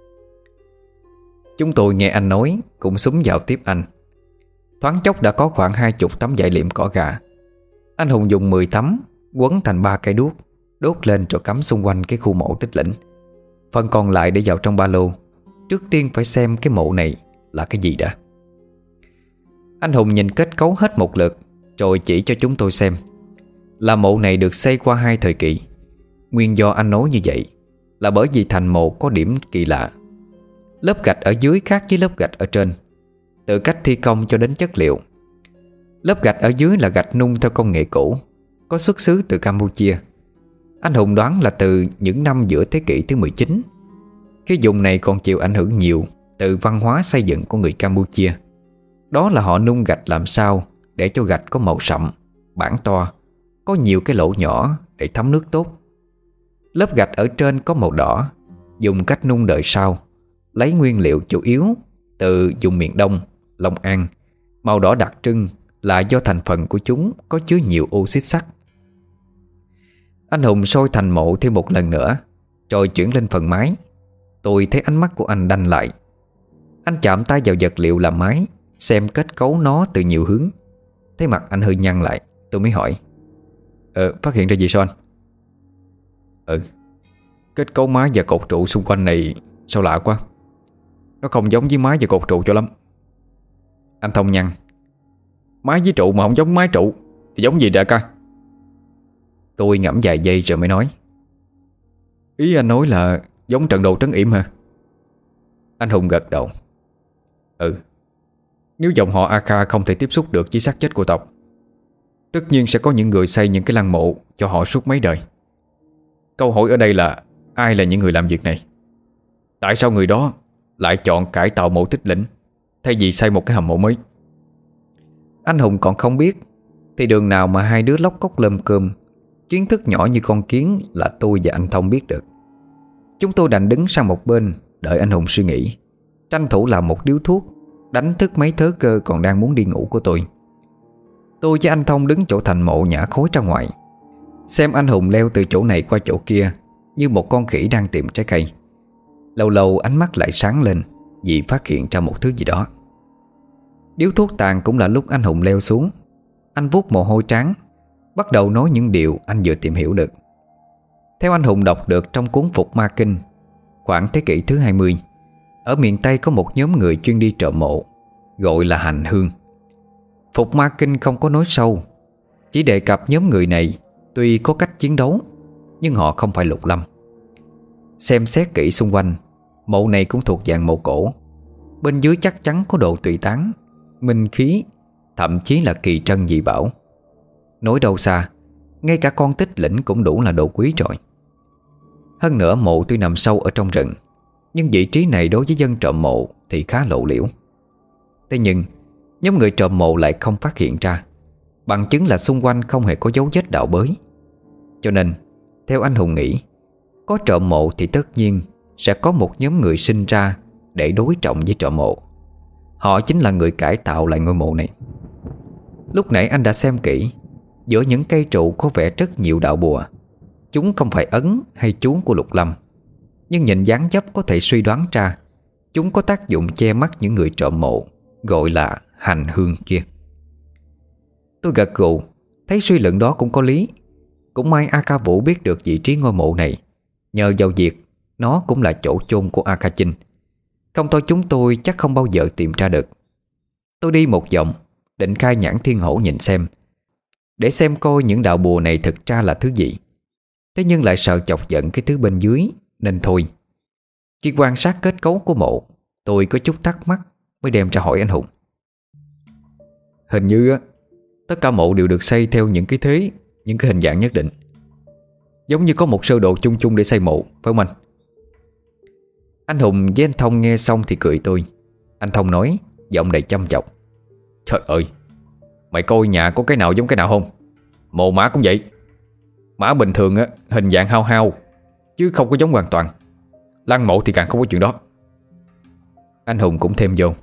Chúng tôi nghe anh nói cũng xúm vào tiếp anh. Thoáng chốc đã có khoảng 20 tấm vải liệm cỏ gà. Anh Hùng dùng 10 tấm quấn thành 3 cây đuốc, đốt lên rồi cắm xung quanh cái khu mộ Tích Lĩnh. Phần còn lại để vào trong ba lô. Trước tiên phải xem cái mộ này là cái gì đã. Anh Hùng nhìn kết cấu hết một lượt, rồi chỉ cho chúng tôi xem. Là mộ này được xây qua 2 thời kỳ. Nguyên do anh nói như vậy là bởi vì thành mộ có điểm kỳ lạ. Lớp gạch ở dưới khác với lớp gạch ở trên, từ cách thi công cho đến chất liệu. Lớp gạch ở dưới là gạch nung theo công nghệ cũ, có xuất xứ từ Campuchia. Anh Hùng đoán là từ những năm giữa thế kỷ thứ 19. Cái vùng này còn chịu ảnh hưởng nhiều từ văn hóa xây dựng của người Campuchia. Đó là họ nung gạch làm sao để cho gạch có màu sậm, bản to, có nhiều cái lỗ nhỏ để thấm nước tốt. Lớp gạch ở trên có màu đỏ, dùng cách nung đời sau, lấy nguyên liệu chủ yếu từ vùng miền Đông, Long An. Màu đỏ đặc trưng là do thành phần của chúng có chứa nhiều oxit sắt. Anh Hùng soi thành mộ thêm một lần nữa, rồi chuyển lên phần mái. Tôi thấy ánh mắt của anh đanh lại. Anh chạm tay vào vật liệu làm mái, xem kết cấu nó từ nhiều hướng. Thấy mặt anh hơi nhăn lại, tôi mới hỏi: phát hiện ra gì sao anh? Kết cấu mái và cột trụ xung quanh này sao lạ quá. Nó không giống với mái và cột trụ cho lắm. Anh Thông nhăn: mái với trụ mà không giống mái trụ thì giống gì đại ca? Tôi ngẫm vài giây rồi mới nói: ý anh nói là giống trận đồ trấn yểm hả? Anh Hùng gật đầu: Nếu dòng họ A Kha không thể tiếp xúc được với xác chết của tộc, tất nhiên sẽ có những người xây những cái lăng mộ cho họ suốt mấy đời. Câu hỏi ở đây là ai là những người làm việc này? Tại sao người đó lại chọn cải tạo mộ Tích Lĩnh thay vì xây một cái hầm mộ mới? Anh Hùng còn không biết thì đường nào mà hai đứa lóc cốc lơm cơm, kiến thức nhỏ như con kiến là tôi và anh Thông biết được. Chúng tôi đành đứng sang một bên đợi anh Hùng suy nghĩ, tranh thủ làm một điếu thuốc, đánh thức mấy thớ cơ còn đang muốn đi ngủ của tôi. Tôi với anh Thông đứng chỗ thành mộ nhả khối ra ngoài, xem anh Hùng leo từ chỗ này qua chỗ kia như một con khỉ đang tìm trái cây. Lâu lâu ánh mắt lại sáng lên vì phát hiện ra một thứ gì đó. Điếu thuốc tàn cũng là lúc anh Hùng leo xuống. Anh vuốt mồ hôi trán, bắt đầu nói những điều anh vừa tìm hiểu được. Theo anh Hùng đọc được trong cuốn Phục Ma Kinh, khoảng thế kỷ thứ 20, ở miền Tây có một nhóm người chuyên đi trộm mộ, gọi là hành hương. Phục Ma Kinh không có nói sâu, chỉ đề cập nhóm người này tuy có cách chiến đấu, nhưng họ không phải lục lâm. Xem xét kỹ xung quanh, mộ này cũng thuộc dạng mộ cổ. Bên dưới chắc chắn có đồ tùy tán, minh khí, thậm chí là kỳ trân dị bảo. Nói đâu xa, ngay cả con tích lĩnh cũng đủ là đồ quý rồi. Hơn nữa mộ tuy nằm sâu ở trong rừng, nhưng vị trí này đối với dân trộm mộ thì khá lộ liễu. Thế nhưng nhóm người trộm mộ lại không phát hiện ra, bằng chứng là xung quanh không hề có dấu vết đào bới. Cho nên theo anh Hùng nghĩ, có trộm mộ thì tất nhiên sẽ có một nhóm người sinh ra để đối trọng với trộm mộ. Họ chính là người cải tạo lại ngôi mộ này. Lúc nãy anh đã xem kỹ, giữa những cây trụ có vẻ rất nhiều đạo bùa. Chúng không phải ấn hay chú của lục lâm, nhưng nhìn dáng dấp có thể suy đoán ra chúng có tác dụng che mắt những người trộm mộ, gọi là hành hương kia. Tôi gật gù, thấy suy luận đó cũng có lý. Cũng may A Ca Vũ biết được vị trí ngôi mộ này, nhờ vào việc nó cũng là chỗ chôn của A Ca Chinh. Không thôi chúng tôi chắc không bao giờ tìm ra được. Tôi đi một vòng, định khai nhãn thiên hổ nhìn xem, để xem coi những đạo bùa này thực ra là thứ gì. Thế nhưng lại sợ chọc giận cái thứ bên dưới, nên thôi. Khi quan sát kết cấu của mộ, tôi có chút thắc mắc mới đem ra hỏi anh Hùng. Hình như tất cả mộ đều được xây theo những cái thế, những cái hình dạng nhất định, giống như có một sơ đồ chung chung để xây mộ, phải không anh? Anh Hùng với anh Thông nghe xong thì cười tôi. Anh Thông nói, giọng đầy chăm chọc: Trời ơi, mày coi nhà có cái nào giống cái nào không? Mộ mã cũng vậy. Mã bình thường hình dạng hao hao, chứ không có giống hoàn toàn. Lăng mộ thì càng không có chuyện đó. Anh Hùng cũng thêm vô: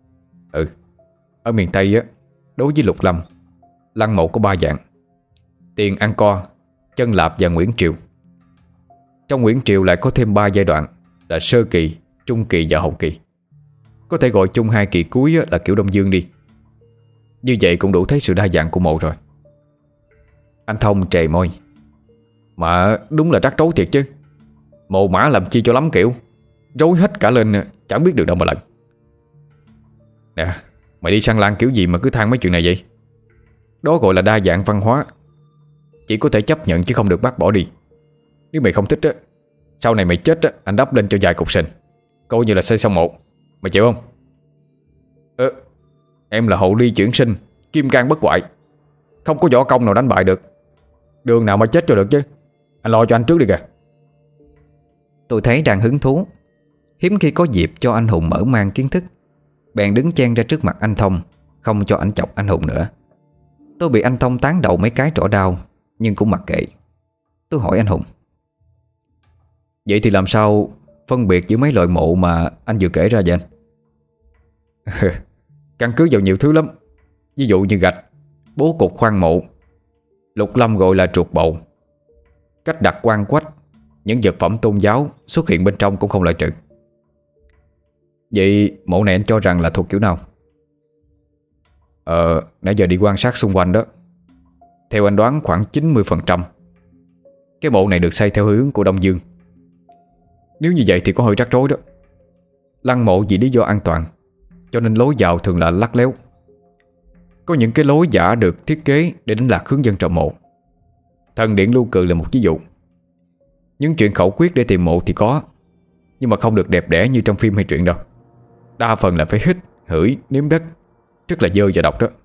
Ở miền Tây đối với lục lâm, lăng mộ có 3 dạng: Tiền Angkor, Chân Lạp và Nguyễn Triều. Trong Nguyễn Triều lại có thêm 3 giai đoạn là sơ kỳ, trung kỳ và hậu kỳ. Có thể gọi chung 2 kỳ cuối là kiểu Đông Dương đi. Như vậy cũng đủ thấy sự đa dạng của mộ rồi. Anh Thông trề môi: Mà đúng là rắc rối thiệt chứ. Mộ mã làm chi cho lắm kiểu, rối hết cả lên chẳng biết được đâu mà lần. Nè, mày đi săn lan kiểu gì mà cứ than mấy chuyện này vậy? Đó gọi là đa dạng văn hóa. Chỉ có thể chấp nhận chứ không được bác bỏ đi. Nếu mày không thích sau này mày chết anh đắp lên cho vài cục sình, coi như là xây xong mộ. Mày chịu không? Em là hậu ly chuyển sinh, kim cang bất hoại, không có võ công nào đánh bại được. Đường nào mà chết cho được chứ. Anh lo cho anh trước đi kìa. Tôi thấy đang hứng thú, hiếm khi có dịp cho anh Hùng mở mang kiến thức, bèn đứng chen ra trước mặt anh Thông, không cho anh chọc anh Hùng nữa. Tôi bị anh Thông tán đầu mấy cái trỏ đau, nhưng cũng mặc kệ. Tôi hỏi anh Hùng: Vậy thì làm sao phân biệt giữa mấy loại mộ mà anh vừa kể ra vậy anh? Căn cứ vào nhiều thứ lắm. Ví dụ như gạch, bố cục khoan mộ, lục lâm gọi là truột bầu, cách đặt quan quách, những vật phẩm tôn giáo xuất hiện bên trong cũng không loại trừ. Vậy mộ này anh cho rằng là thuộc kiểu nào? Nãy giờ đi quan sát xung quanh đó, theo anh đoán khoảng 90% cái mộ này được xây theo hướng của Đông Dương. Nếu như vậy thì có hơi rắc rối đó. Lăng mộ vì lý do an toàn, cho nên lối vào thường là lắt léo. Có những cái lối giả được thiết kế để đánh lạc hướng dân trộm mộ. Thần điện Lưu Cừ là một ví dụ. Những chuyện khẩu quyết để tìm mộ thì có, nhưng mà không được đẹp đẽ như trong phim hay truyện đâu. Đa phần là phải hít, hửi, nếm đất, rất là dơ và độc đó.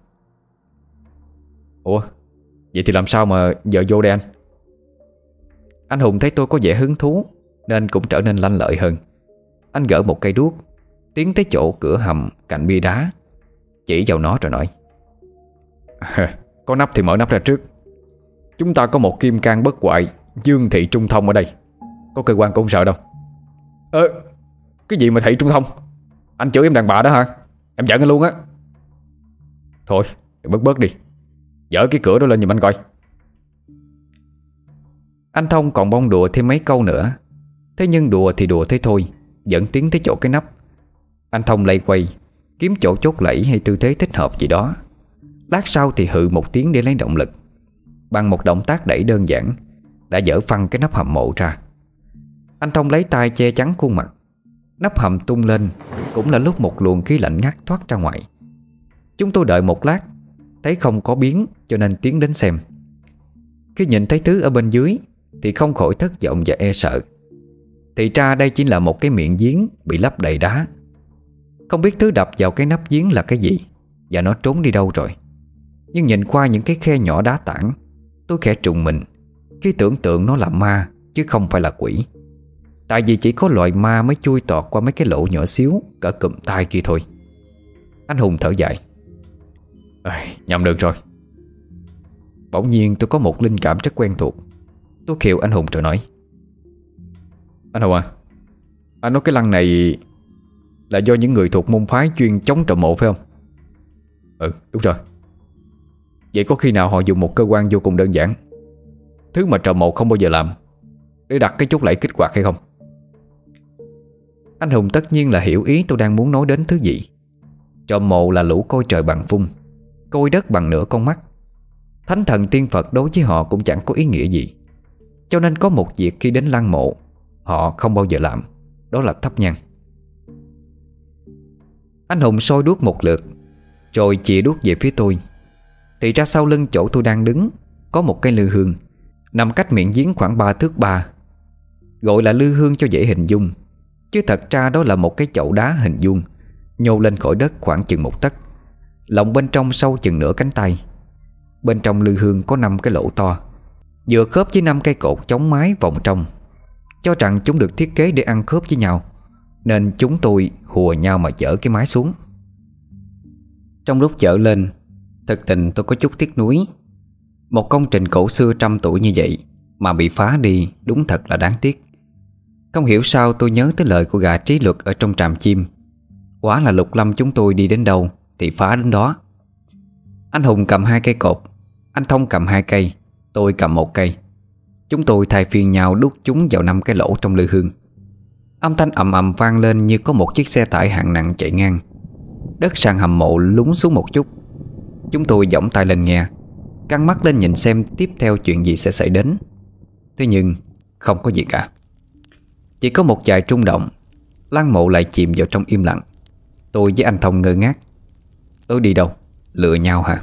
Ủa, vậy thì làm sao mà giờ vô đây anh? Anh Hùng thấy tôi có vẻ hứng thú nên cũng trở nên lanh lợi hơn. Anh gỡ một cây đuốc, tiến tới chỗ cửa hầm cạnh bia đá, chỉ vào nó rồi nói: Có nắp thì mở nắp ra trước. Chúng ta có một kim cang bất hoại, Dương Thị Trung Thông ở đây. Có cơ quan cũng không sợ đâu. Cái gì mà Thị Trung Thông? Anh chửi em đàn bà đó hả? Em giận anh luôn á. Thôi bớt đi, dỡ cái cửa đó lên giùm anh coi. Anh Thông còn bông đùa thêm mấy câu nữa. Thế nhưng đùa thì đùa thế thôi, vẫn tiến tới chỗ cái nắp. Anh Thông lay quay, kiếm chỗ chốt lẫy hay tư thế thích hợp gì đó. Lát sau thì hự một tiếng để lấy động lực. Bằng một động tác đẩy đơn giản đã dỡ phăng cái nắp hầm mộ ra. Anh Thông lấy tay che chắn khuôn mặt. Nắp hầm tung lên, cũng là lúc một luồng khí lạnh ngắt thoát ra ngoài. Chúng tôi đợi một lát, thấy không có biến cho nên tiến đến xem. Khi nhìn thấy thứ ở bên dưới thì không khỏi thất vọng và e sợ. Thì ra đây chỉ là một cái miệng giếng bị lấp đầy đá. Không biết thứ đập vào cái nắp giếng là cái gì và nó trốn đi đâu rồi. Nhưng nhìn qua những cái khe nhỏ đá tảng, tôi khẽ trùng mình khi tưởng tượng nó là ma chứ không phải là quỷ. Tại vì chỉ có loại ma mới chui tọt qua mấy cái lỗ nhỏ xíu cỡ cụm tay kia thôi. Anh Hùng thở dài: nhầm được rồi. Bỗng nhiên tôi có một linh cảm rất quen thuộc. Tôi khều anh Hùng rồi nói: Anh Hùng à, anh nói cái lăng này là do những người thuộc môn phái chuyên chống trộm mộ phải không? Ừ, đúng rồi. Vậy có khi nào họ dùng một cơ quan vô cùng đơn giản, thứ mà trộm mộ không bao giờ làm, để đặt cái chốt lẫy kích hoạt hay không? Anh Hùng tất nhiên là hiểu ý tôi đang muốn nói đến thứ gì. Trộm mộ là lũ coi trời bằng vung, coi đất bằng nửa con mắt. Thánh thần tiên Phật đối với họ cũng chẳng có ý nghĩa gì. Cho nên có một việc khi đến lăng mộ họ không bao giờ làm, đó là thắp nhang. Anh Hùng soi đuốc một lượt rồi chìa đuốc về phía tôi. Thì ra sau lưng chỗ tôi đang đứng có một cây lư hương nằm cách miệng giếng khoảng 3 thước 3. Gọi là lư hương cho dễ hình dung, chứ thật ra đó là một cái chậu đá hình vuông nhô lên khỏi đất khoảng chừng 1 tấc, lọng bên trong sâu chừng nửa cánh tay. Bên trong lư hương có 5 cái lỗ to, vừa khớp với 5 cây cột chống mái vòng trong. Cho rằng chúng được thiết kế để ăn khớp với nhau, nên chúng tôi hùa nhau mà chở cái mái xuống. Trong lúc chở lên, thực tình tôi có chút tiếc nuối. Một công trình cổ xưa trăm tuổi như vậy mà bị phá đi đúng thật là đáng tiếc. Không hiểu sao tôi nhớ tới lời của gã trí luật ở trong tràm chim: quả là Lục Lâm chúng tôi đi đến đâu thì phá đến đó. Anh Hùng cầm 2 cây cột, anh Thông cầm 2 cây, tôi cầm 1 cây. Chúng tôi thay phiên nhau đút chúng vào 5 cái lỗ trong lư hương. Âm thanh ầm ầm vang lên như có một chiếc xe tải hạng nặng chạy ngang. Đất sàn hầm mộ lún xuống một chút. Chúng tôi giỏng tay lên nghe, căng mắt lên nhìn xem tiếp theo chuyện gì sẽ xảy đến. Thế nhưng không có gì cả. Chỉ có một vài rung động. Lăng mộ lại chìm vào trong im lặng. Tôi với anh Thông ngơ ngác. Tôi đi đâu? Lừa nhau hả?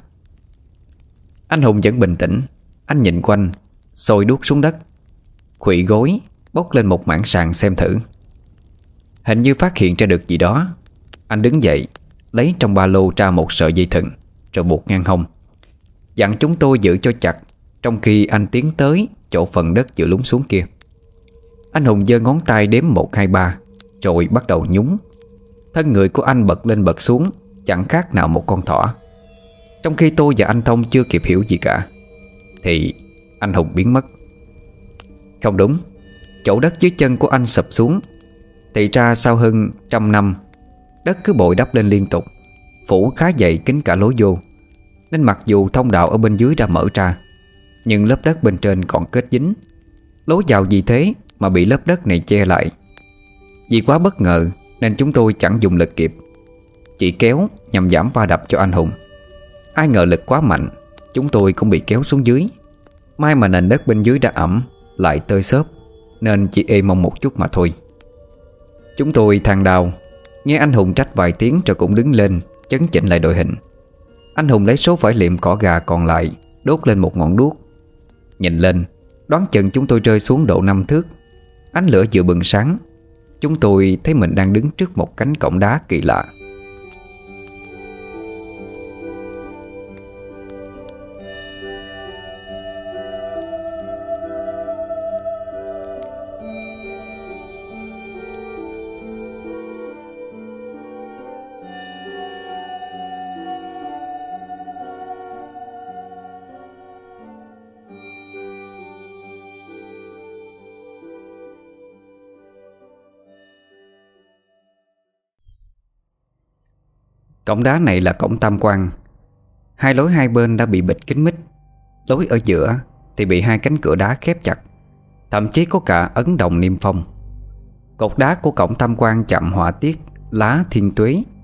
Anh Hùng vẫn bình tĩnh. Anh nhìn quanh, sôi đuốc xuống đất, khuỵu gối bốc lên một mảng sàn xem thử. Hình như phát hiện ra được gì đó. Anh đứng dậy, lấy trong ba lô ra một sợi dây thừng, rồi buộc ngang hông, dặn chúng tôi giữ cho chặt, trong khi anh tiến tới chỗ phần đất vừa lún xuống kia. Anh Hùng giơ ngón tay đếm 1, 2, 3, rồi bắt đầu nhúng. Thân người của anh bật lên bật xuống, chẳng khác nào một con thỏ. Trong khi tôi và anh Thông chưa kịp hiểu gì cả thì anh Hùng biến mất. Không đúng, chỗ đất dưới chân của anh sụp xuống. Thì ra sau hơn 100 năm, đất cứ bồi đắp lên liên tục, phủ khá dày kín cả lối vô. Nên mặc dù thông đạo ở bên dưới đã mở ra, nhưng lớp đất bên trên còn kết dính. Lối vào vì thế mà bị lớp đất này che lại. Vì quá bất ngờ nên chúng tôi chẳng dùng lực kịp, chỉ kéo nhằm giảm va đập cho anh Hùng. Ai ngờ lực quá mạnh, chúng tôi cũng bị kéo xuống dưới. May mà nền đất bên dưới đã ẩm, lại tơi xốp, nên chỉ ê mong một chút mà thôi. Chúng tôi than đau, nghe anh Hùng trách vài tiếng rồi cũng đứng lên chấn chỉnh lại đội hình. Anh Hùng lấy số vải liệm cỏ gà còn lại đốt lên một ngọn đuốc. Nhìn lên, đoán chừng chúng tôi rơi xuống độ 5 thước. Ánh lửa vừa bừng sáng, chúng tôi thấy mình đang đứng trước một cánh cổng đá kỳ lạ. Cổng đá này là cổng tam quan. Hai lối hai bên đã bị bịt kín mít. Lối ở giữa thì bị 2 cánh cửa đá khép chặt, thậm chí có cả ấn đồng niêm phong. Cột đá của cổng tam quan chạm họa tiết lá thiên tuế.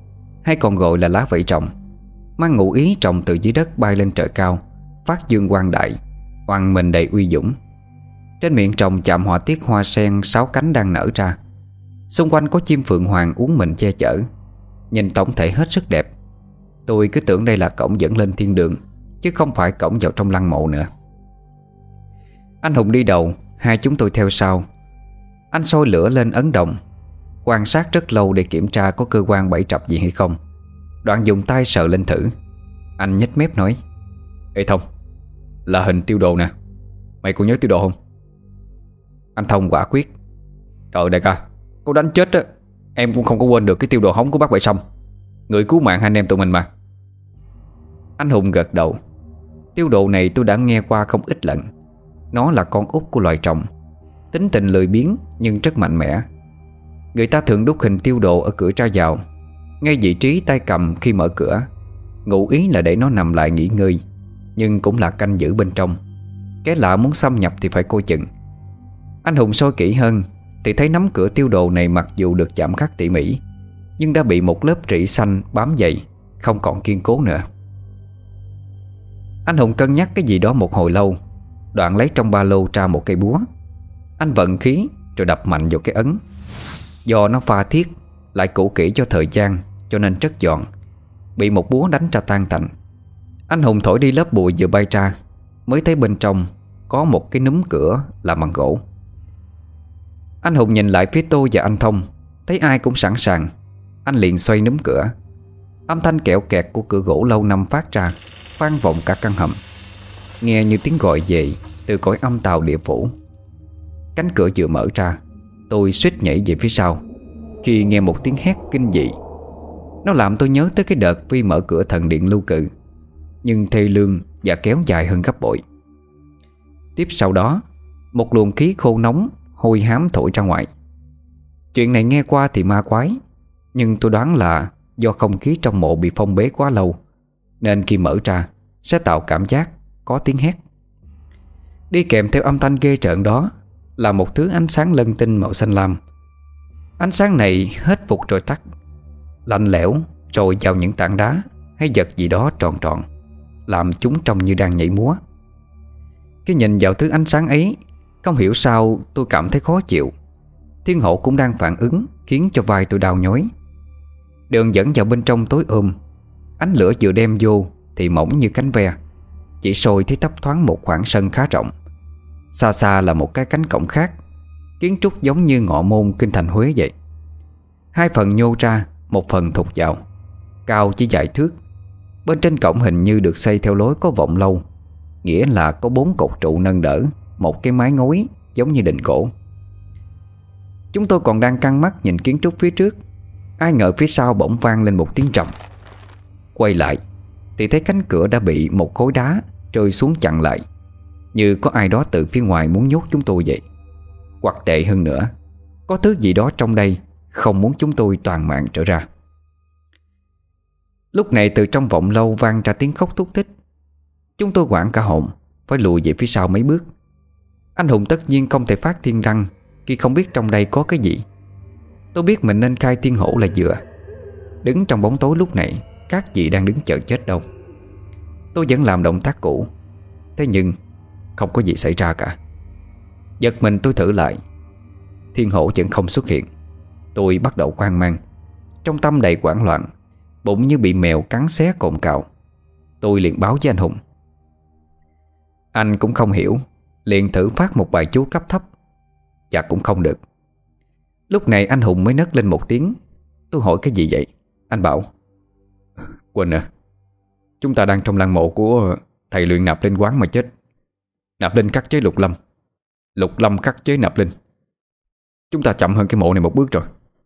hay còn gọi là lá vẫy trồng, mang ngụ ý trồng từ dưới đất bay lên trời cao, phát dương quang đại, oằn mình đầy uy dũng. Trên miệng trồng chạm họa tiết hoa sen 6 cánh đang nở ra. Xung quanh có chim phượng hoàng uốn mình che chở. Nhìn tổng thể hết sức đẹp. Tôi cứ tưởng đây là cổng dẫn lên thiên đường, chứ không phải cổng vào trong lăng mộ nữa. Anh Hùng đi đầu, hai chúng tôi theo sau. Anh soi lửa lên ấn đồng, quan sát rất lâu để kiểm tra có cơ quan bẫy trập gì hay không. Đoạn dùng tay sờ lên thử. Anh nhếch mép nói: Ê Thông, là hình tiêu đồ nè. Mày còn nhớ tiêu đồ không? Anh Thông quả quyết: Trời đại ca, có đánh chết á, em cũng không có quên được cái tiêu đồ hống của bác Bảy Sâm, người cứu mạng hai anh em tụi mình mà. Anh Hùng gật đầu. Tiêu đồ này tôi đã nghe qua không ít lần. Nó là con út của loài trồng, tính tình lười biếng nhưng rất mạnh mẽ. Người ta thường đúc hình tiêu đồ ở cửa ra vào, ngay vị trí tay cầm khi mở cửa, ngụ ý là để nó nằm lại nghỉ ngơi, nhưng cũng là canh giữ bên trong. Cái lạ muốn xâm nhập thì phải coi chừng. Anh Hùng soi kỹ hơn thì thấy nắm cửa tiêu đồ này mặc dù được chạm khắc tỉ mỉ, nhưng đã bị một lớp rỉ xanh bám dày, không còn kiên cố nữa. Anh Hùng cân nhắc cái gì đó một hồi lâu, đoạn lấy trong ba lô ra một cây búa. Anh vận khí rồi đập mạnh vào cái ấn. Do nó pha thiết, lại cũ kỹ cho thời gian, cho nên rất giòn, bị một búa đánh ra tan tành. Anh Hùng thổi đi lớp bụi vừa bay ra, mới thấy bên trong có một cái núm cửa làm bằng gỗ. Anh Hùng nhìn lại phía tôi và anh Thông, thấy ai cũng sẵn sàng. Anh liền xoay núm cửa. Âm thanh kẹo kẹt của cửa gỗ lâu năm phát ra, vang vọng cả căn hầm, nghe như tiếng gọi về từ cõi âm tào địa phủ. Cánh cửa vừa mở ra, tôi suýt nhảy về phía sau khi nghe một tiếng hét kinh dị. Nó làm tôi nhớ tới cái đợt Vi mở cửa thần điện lưu cự, nhưng thê lương và kéo dài hơn gấp bội. Tiếp sau đó, một luồng khí khô nóng hôi hám thổi ra ngoài. Chuyện này nghe qua thì ma quái, nhưng tôi đoán là do không khí trong mộ bị phong bế quá lâu, nên khi mở ra sẽ tạo cảm giác có tiếng hét. Đi kèm theo âm thanh ghê rợn đó là một thứ ánh sáng lân tinh màu xanh lam. Ánh sáng này hết vụt rồi tắt, lạnh lẽo rồi vào những tảng đá hay vật gì đó tròn tròn, làm chúng trông như đang nhảy múa. Khi nhìn vào thứ ánh sáng ấy, không hiểu sao tôi cảm thấy khó chịu. Thiên hộ cũng đang phản ứng, khiến cho vai tôi đau nhói. Đường dẫn vào bên trong tối ôm. Ánh lửa vừa đem vô thì mỏng như cánh ve, chỉ soi thấy thấp thoáng một khoảng sân khá rộng. Xa xa là một cái cánh cổng khác, kiến trúc giống như ngọ môn kinh thành Huế vậy. Hai phần nhô ra, một phần thụt vào, cao chỉ vài thước. Bên trên cổng hình như được xây theo lối có vọng lâu, nghĩa là có 4 cột trụ nâng đỡ một cái mái ngói giống như đình cổ. Chúng tôi còn đang căng mắt nhìn kiến trúc phía trước, ai ngờ phía sau bỗng vang lên một tiếng trầm. Quay lại thì thấy cánh cửa đã bị một khối đá rơi xuống chặn lại, như có ai đó từ phía ngoài muốn nhốt chúng tôi vậy. Hoặc tệ hơn nữa, có thứ gì đó trong đây không muốn chúng tôi toàn mạng trở ra. Lúc này từ trong vọng lâu vang ra tiếng khóc thúc thích. Chúng tôi hoảng cả hồn, phải lùi về phía sau mấy bước. Anh Hùng tất nhiên không thể phát thiên răng khi không biết trong đây có cái gì. Tôi biết mình nên khai thiên hổ là vừa. Đứng trong bóng tối lúc này, các vị đang đứng chờ chết đâu. Tôi vẫn làm động tác cũ, thế nhưng không có gì xảy ra cả. Giật mình tôi thử lại, thiên hổ vẫn không xuất hiện. Tôi bắt đầu hoang mang, trong tâm đầy hoảng loạn, bụng như bị mèo cắn xé cồn cào. Tôi liền báo với anh Hùng. Anh cũng không hiểu, liền thử phát một bài chú cấp thấp, và cũng không được. Lúc này anh Hùng mới nấc lên một tiếng. Tôi hỏi cái gì vậy? Anh bảo: Quỳnh à, chúng ta đang trong lăng mộ của thầy luyện nạp linh quán mà chết. Nạp linh khắc chế lục lâm, lục lâm khắc chế nạp linh. Chúng ta chậm hơn cái mộ này một bước rồi.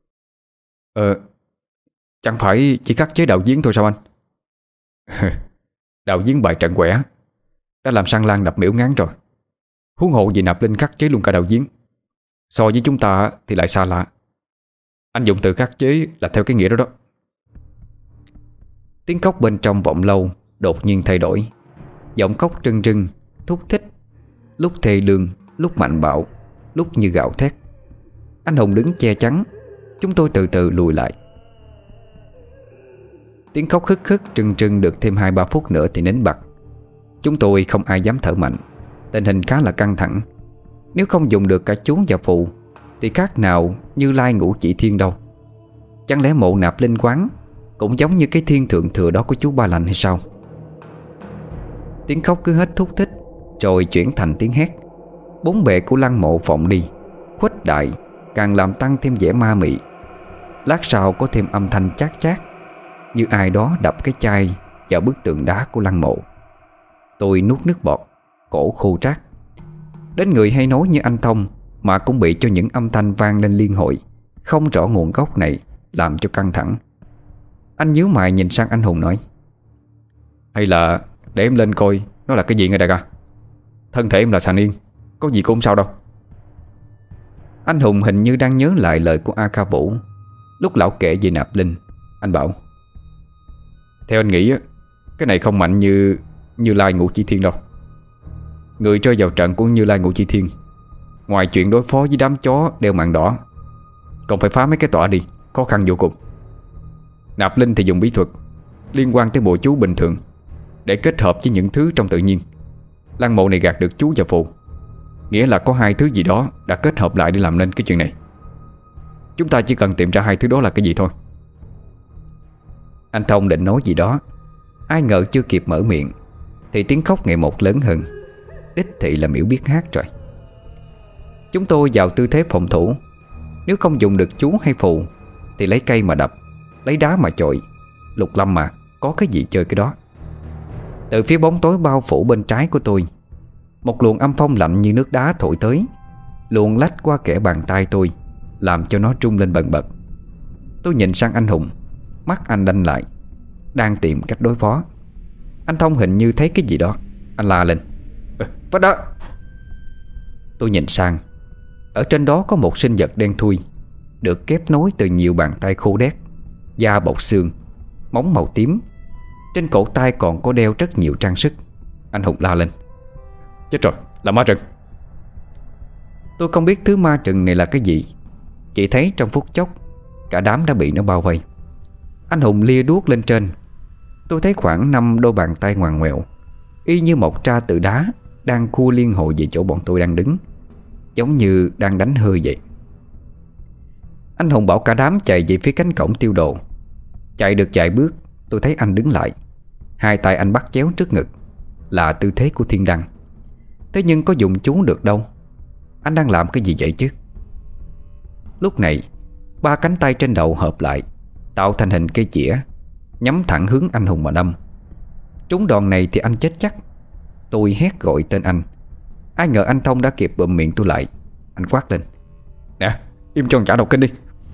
Chẳng phải chỉ khắc chế đạo giếng thôi sao anh? Đạo giếng bại trận quẻ, đã làm Sang Lang đập miễu ngán rồi, huống hộ gì nạp linh khắc chế luôn cả đạo giếng. So với chúng ta thì lại xa lạ. Anh dùng từ khắc chế là theo cái nghĩa đó đó. Tiếng khóc bên trong vọng lâu đột nhiên thay đổi. Giọng khóc trưng trưng, thúc thích, lúc thê lương, lúc mạnh bạo, lúc như gào thét. Anh Hùng đứng che chắn. Chúng tôi từ từ lùi lại. Tiếng khóc khức khức trưng trưng được thêm 2-3 phút nữa thì nín bặt. Chúng tôi không ai dám thở mạnh. Tình hình khá là căng thẳng. Nếu không dùng được cả chú và phụ thì khác nào Như Lai Ngũ Chỉ Thiên đâu. Chẳng lẽ mộ Nạp Linh Quán cũng giống như cái thiên thượng thừa đó của chú Ba Lành hay sao? Tiếng khóc cứ hết thúc thích rồi chuyển thành tiếng hét. Bốn bề của lăng mộ vọng đi, khuếch đại, càng làm tăng thêm vẻ ma mị. Lát sau có thêm âm thanh chát chát, như ai đó đập cái chai vào bức tường đá của lăng mộ. Tôi nuốt nước bọt, cổ khô rát. Đến người hay nói như anh Thông mà cũng bị cho những âm thanh vang lên liên hồi không rõ nguồn gốc này làm cho căng thẳng. Anh nhíu mày nhìn sang anh Hùng nói: "Hay là để em lên coi nó là cái gì nghe đại ca. Thân thể em là sàn yên, có gì cũng không sao đâu." Anh Hùng hình như đang nhớ lại lời của A Kha Vũ lúc lão kể về Nạp Linh. Anh bảo: "Theo anh nghĩ cái này không mạnh như Như Lai Ngũ Chỉ Thiên đâu. Người rơi vào trận của Như Lai Ngũ Chỉ Thiên, ngoài chuyện đối phó với đám chó đeo mạng đỏ, còn phải phá mấy cái tọa đi, khó khăn vô cùng. Nạp Linh thì dùng bí thuật liên quan tới bộ chú bình thường để kết hợp với những thứ trong tự nhiên. Lăng mộ này gạt được chú và phụ, nghĩa là có hai thứ gì đó đã kết hợp lại để làm nên cái chuyện này. Chúng ta chỉ cần tìm ra hai thứ đó là cái gì thôi." Anh Thông định nói gì đó, ai ngờ chưa kịp mở miệng thì tiếng khóc ngày một lớn hơn. Đích thị là Miễu biết hát rồi. Chúng tôi vào tư thế phòng thủ. Nếu không dùng được chú hay phù thì lấy cây mà đập, lấy đá mà chọi. Lục lâm mà, có cái gì chơi cái đó. Từ phía bóng tối bao phủ bên trái của tôi, một luồng âm phong lạnh như nước đá thổi tới, luồn lách qua kẽ bàn tay tôi, làm cho nó rung lên bần bật. Tôi nhìn sang anh Hùng, mắt anh đanh lại, đang tìm cách đối phó. Anh Thông hình như thấy cái gì đó, anh la lên: "Bắt đó!" Tôi nhìn sang, ở trên đó có một sinh vật đen thui, được kép nối từ nhiều bàn tay khô đét, da bọc xương, móng màu tím. Trên cổ tay còn có đeo rất nhiều trang sức. Anh Hùng la lên: "Chết rồi, là ma trận!" Tôi không biết thứ ma trận này là cái gì, chỉ thấy trong phút chốc cả đám đã bị nó bao vây. Anh Hùng lia đuốc lên trên. Tôi thấy khoảng 5 đôi bàn tay ngoằn ngoèo, y như mọc ra từ đá, đang khua liên hồi về chỗ bọn tôi đang đứng, giống như đang đánh hơi vậy. Anh Hùng bảo cả đám chạy về phía cánh cổng tiêu đồ. Chạy được vài bước, tôi thấy anh đứng lại, hai tay anh bắt chéo trước ngực, là tư thế của thiên đăng. Thế nhưng có dùng chú được đâu. Anh đang làm cái gì vậy chứ? Lúc này, 3 cánh tay trên đầu hợp lại, tạo thành hình cây chĩa, nhắm thẳng hướng anh Hùng mà đâm. Trúng đòn này thì anh chết chắc. Tôi hét gọi tên anh. Ai ngờ anh Thông đã kịp bụm miệng tôi lại. Anh quát lên: "Nè, im cho trả độc kinh đi!"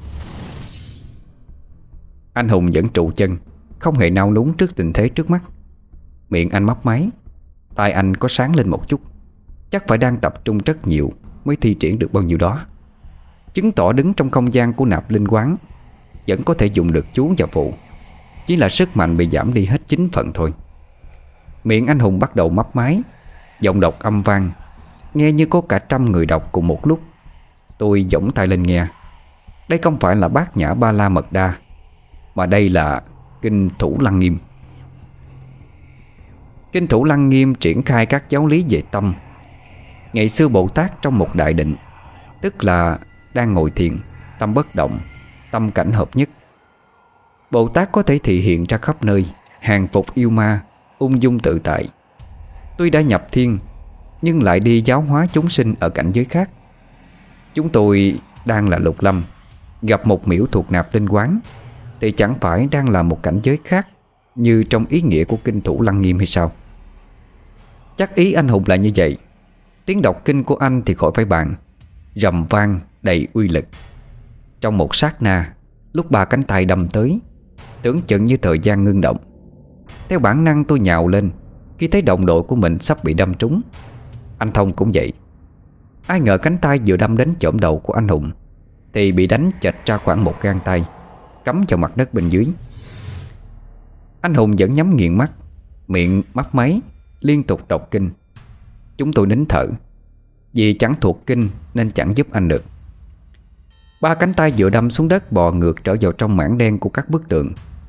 Anh Hùng vẫn trụ chân, không hề nao núng trước tình thế trước mắt. Miệng anh mấp máy, tai anh có sáng lên một chút. Chắc phải đang tập trung rất nhiều mới thi triển được bao nhiêu đó, chứng tỏ đứng trong không gian của Nạp Linh Quán vẫn có thể dùng được chú và phụ, chỉ là sức mạnh bị giảm đi hết 9 phần thôi. Miệng anh Hùng bắt đầu mấp máy, giọng đọc âm vang, nghe như có cả 100 người đọc cùng một lúc. Tôi giỗng tay lên nghe. Đây không phải là Bát Nhã Ba La Mật Đa, mà đây là Kinh Thủ Lăng Nghiêm. Kinh Thủ Lăng Nghiêm triển khai các giáo lý về tâm. Ngày xưa Bồ Tát trong một đại định, tức là đang ngồi thiền, tâm bất động, tâm cảnh hợp nhất, Bồ Tát có thể thị hiện ra khắp nơi, hàng phục yêu ma, ung dung tự tại. Tuy đã nhập thiên, nhưng lại đi giáo hóa chúng sinh ở cảnh giới khác. Chúng tôi đang là Lục Lâm, gặp một miễu thuộc Nạp Linh Quán, thì chẳng phải đang là một cảnh giới khác như trong ý nghĩa của Kinh Thủ Lăng Nghiêm hay sao? Chắc ý anh Hùng là như vậy. Tiếng đọc kinh của anh thì khỏi phải bàn, rầm vang đầy uy lực. Trong một sát na, lúc 3 cánh tay đâm tới, tưởng chừng như thời gian ngưng động. Theo bản năng tôi nhào lên khi thấy đồng đội của mình sắp bị đâm trúng. Anh Thông cũng vậy. Ai ngờ cánh tay vừa đâm đến chỏm đầu của anh Hùng thì bị đánh chệch ra khoảng 1 gang tay, cắm vào mặt đất bên dưới. Anh Hùng vẫn nhắm nghiền mắt, miệng mấp máy, liên tục đọc kinh. Chúng tôi nín thở, vì chẳng thuộc kinh nên chẳng giúp anh được. 3 cánh tay vừa đâm xuống đất bò ngược trở vào trong mảng đen của các bức tượng.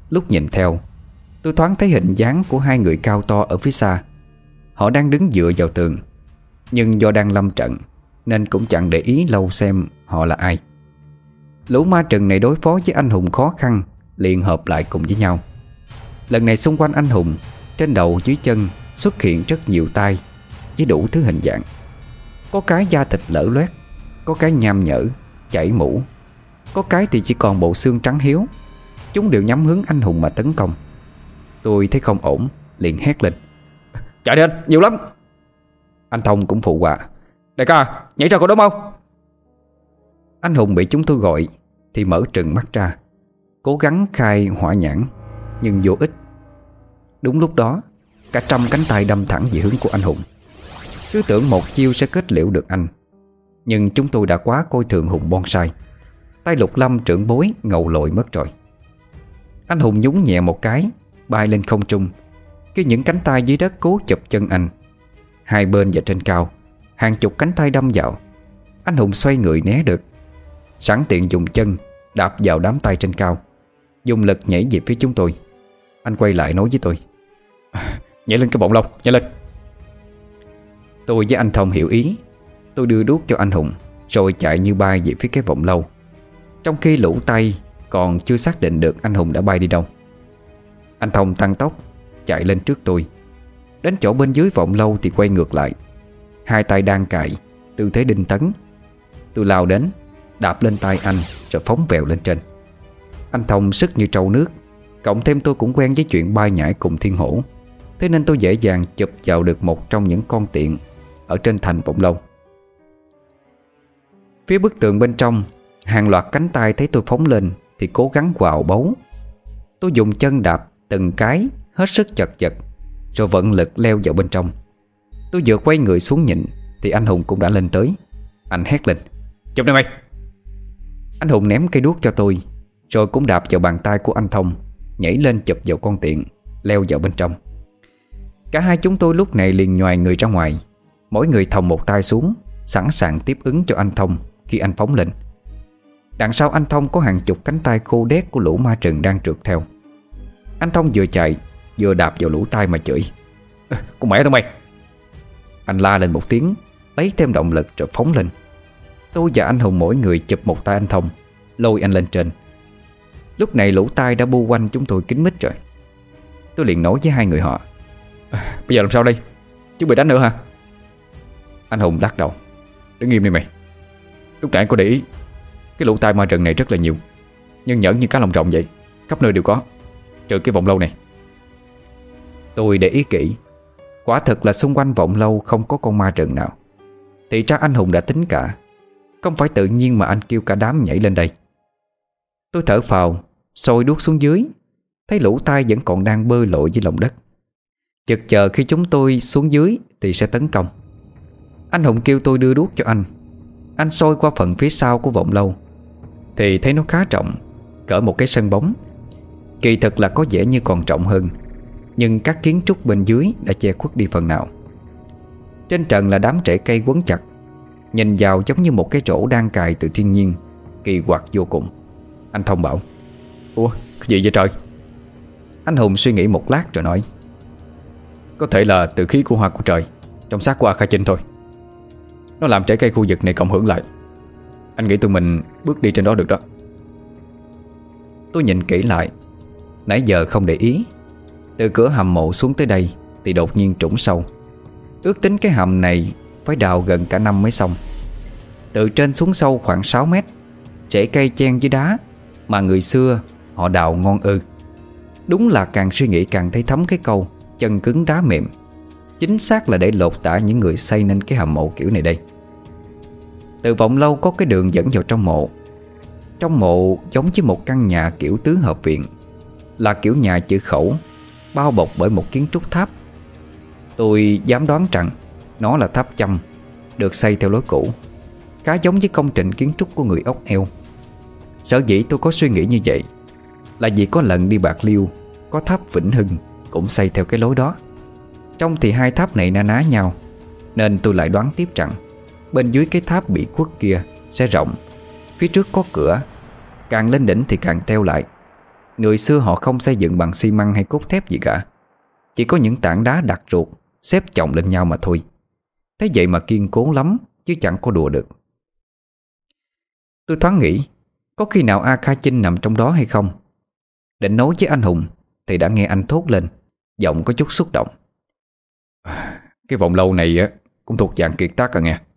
Lúc nhìn theo, tôi thoáng thấy hình dáng của hai người cao to ở phía xa. Họ đang đứng dựa vào tường, nhưng do đang lâm trận nên cũng chẳng để ý lâu xem họ là ai. Lũ ma trừng này đối phó với anh hùng khó khăn, liền hợp lại cùng với nhau. Lần này xung quanh anh hùng, trên đầu dưới chân xuất hiện rất nhiều tai với đủ thứ hình dạng. Có cái da thịt lở loét, có cái nham nhở, chảy mũ, có cái thì chỉ còn bộ xương trắng hiếu. Chúng đều nhắm hướng anh hùng mà tấn công. Tôi thấy không ổn, liền hét lên: chạy đi anh, nhiều lắm. Anh Thông cũng phụ họa: đại ca, nhảy ra khỏi đó mau. Anh hùng bị chúng tôi gọi thì mở trừng mắt ra, cố gắng khai hỏa nhãn nhưng vô ích. Đúng lúc đó, cả trăm cánh tay đâm thẳng về hướng của anh hùng. Cứ tưởng một chiêu sẽ kết liễu được anh, nhưng chúng tôi đã quá coi thường hùng bonsai. Tay Lục Lâm trưởng bối ngầu lội mất rồi. Anh hùng nhún nhẹ một cái, bay lên không trung, khi những cánh tay dưới đất cố chụp chân anh. Hai bên và trên cao, hàng chục cánh tay đâm vào. Anh hùng xoay người né được, sẵn tiện dùng chân đạp vào đám tay trên cao, dùng lực nhảy về phía chúng tôi. Anh quay lại nói với tôi: nhảy lên cái bọng lông, nhảy lên. Tôi với anh Thông hiểu ý. Tôi đưa đuốc cho anh hùng, rồi chạy như bay về phía cái vọng lâu, trong khi lũ tay còn chưa xác định được anh hùng đã bay đi đâu. Anh Thông tăng tốc chạy lên trước tôi. Đến chỗ bên dưới vọng lâu thì quay ngược lại, hai tay đang cài, tư thế đinh tấn. Tôi lao đến, đạp lên tay anh rồi phóng vèo lên trên. Anh Thông sức như trâu nước, cộng thêm tôi cũng quen với chuyện bay nhảy cùng thiên hổ, thế nên tôi dễ dàng chụp vào được một trong những con tiện ở trên thành vọng lâu. Phía bức tường bên trong, hàng loạt cánh tay thấy tôi phóng lên thì cố gắng quào bấu. Tôi dùng chân đạp từng cái hết sức chật vật, rồi vận lực leo vào bên trong. Tôi vừa quay người xuống nhìn thì anh hùng cũng đã lên tới. Anh hét lên: chụp đây mày. Anh hùng ném cây đuốc cho tôi, rồi cũng đạp vào bàn tay của anh Thông, nhảy lên chụp vào con tiện, leo vào bên trong. Cả hai chúng tôi lúc này liền nhoài người ra ngoài, mỗi người thòng một tay xuống, sẵn sàng tiếp ứng cho anh Thông khi anh phóng lên. Đằng sau anh Thông có hàng chục cánh tay khô đét của lũ ma trừng đang trượt theo. Anh Thông vừa chạy vừa đạp vào lũ tai mà chửi: con mẹ tao mày. Anh la lên một tiếng, lấy thêm động lực rồi phóng lên. Tôi và anh Hùng mỗi người chụp một tay anh Thông, lôi anh lên trên. Lúc này lũ tai đã bu quanh chúng tôi kín mít rồi. Tôi liền nói với hai người họ: bây giờ làm sao đây? Chúng bị đánh nữa hả? Anh Hùng lắc đầu: đứng im đi mày. Lúc nãy có để ý, cái lũ tai ma rừng này rất là nhiều, nhưng nhẫn như cá lồng rồng vậy, khắp nơi đều có, trừ cái vọng lâu này. Tôi để ý kỹ, quả thực là xung quanh vọng lâu không có con ma rừng nào. Thì ra anh Hùng đã tính cả, không phải tự nhiên mà anh kêu cả đám nhảy lên đây. Tôi thở phào, sôi đuốc xuống dưới, thấy lũ tai vẫn còn đang bơi lội dưới lòng đất. Chực chờ khi chúng tôi xuống dưới thì sẽ tấn công. Anh Hùng kêu tôi đưa đuốc cho anh. Anh soi qua phần phía sau của vọng lâu thì thấy nó khá rộng, cỡ một cái sân bóng. Kỳ thực là có vẻ như còn rộng hơn, nhưng các kiến trúc bên dưới đã che khuất đi phần nào. Trên trần là đám rễ cây quấn chặt, nhìn vào giống như một cái rổ đang cài từ thiên nhiên, kỳ quặc vô cùng. Anh Thông bảo: ủa, cái gì vậy trời? Anh Hùng suy nghĩ một lát rồi nói: có thể là từ khí của hoa của trời trong xác của A Kha Chinh thôi. Nó làm rễ cây khu vực này cộng hưởng lại. Anh nghĩ tụi mình bước đi trên đó được đó. Tôi nhìn kỹ lại, nãy giờ không để ý. Từ cửa hầm mộ xuống tới đây thì đột nhiên trũng sâu. Ước tính cái hầm này phải đào gần cả năm mới xong. Từ trên xuống sâu khoảng 6 mét, rễ cây chen với đá mà người xưa họ đào ngon ư. Đúng là càng suy nghĩ càng thấy thấm cái câu chân cứng đá mềm. Chính xác là để lột tả những người xây nên cái hầm mộ kiểu này đây. Từ vọng lâu có cái đường dẫn vào trong mộ. Trong mộ giống như một căn nhà kiểu tứ hợp viện, là kiểu nhà chữ khẩu, bao bọc bởi một kiến trúc tháp. Tôi dám đoán rằng nó là tháp chăm, được xây theo lối cũ, khá giống với công trình kiến trúc của người ốc eo. Sở dĩ tôi có suy nghĩ như vậy là vì có lần đi Bạc Liêu, có tháp Vĩnh Hưng cũng xây theo cái lối đó. Trong thì hai tháp này na ná nhau, nên tôi lại đoán tiếp rằng bên dưới cái tháp bị khuất kia sẽ rộng, phía trước có cửa, càng lên đỉnh thì càng teo lại. Người xưa họ không xây dựng bằng xi măng hay cốt thép gì cả, chỉ có những tảng đá đặc ruột xếp chồng lên nhau mà thôi. Thế vậy mà kiên cố lắm, chứ chẳng có đùa được. Tôi thoáng nghĩ có khi nào A Kha Chinh nằm trong đó hay không. Định nói với anh Hùng thì đã nghe anh thốt lên, giọng có chút xúc động: Cái vọng lâu này á cũng thuộc dạng kiệt tác à nghe.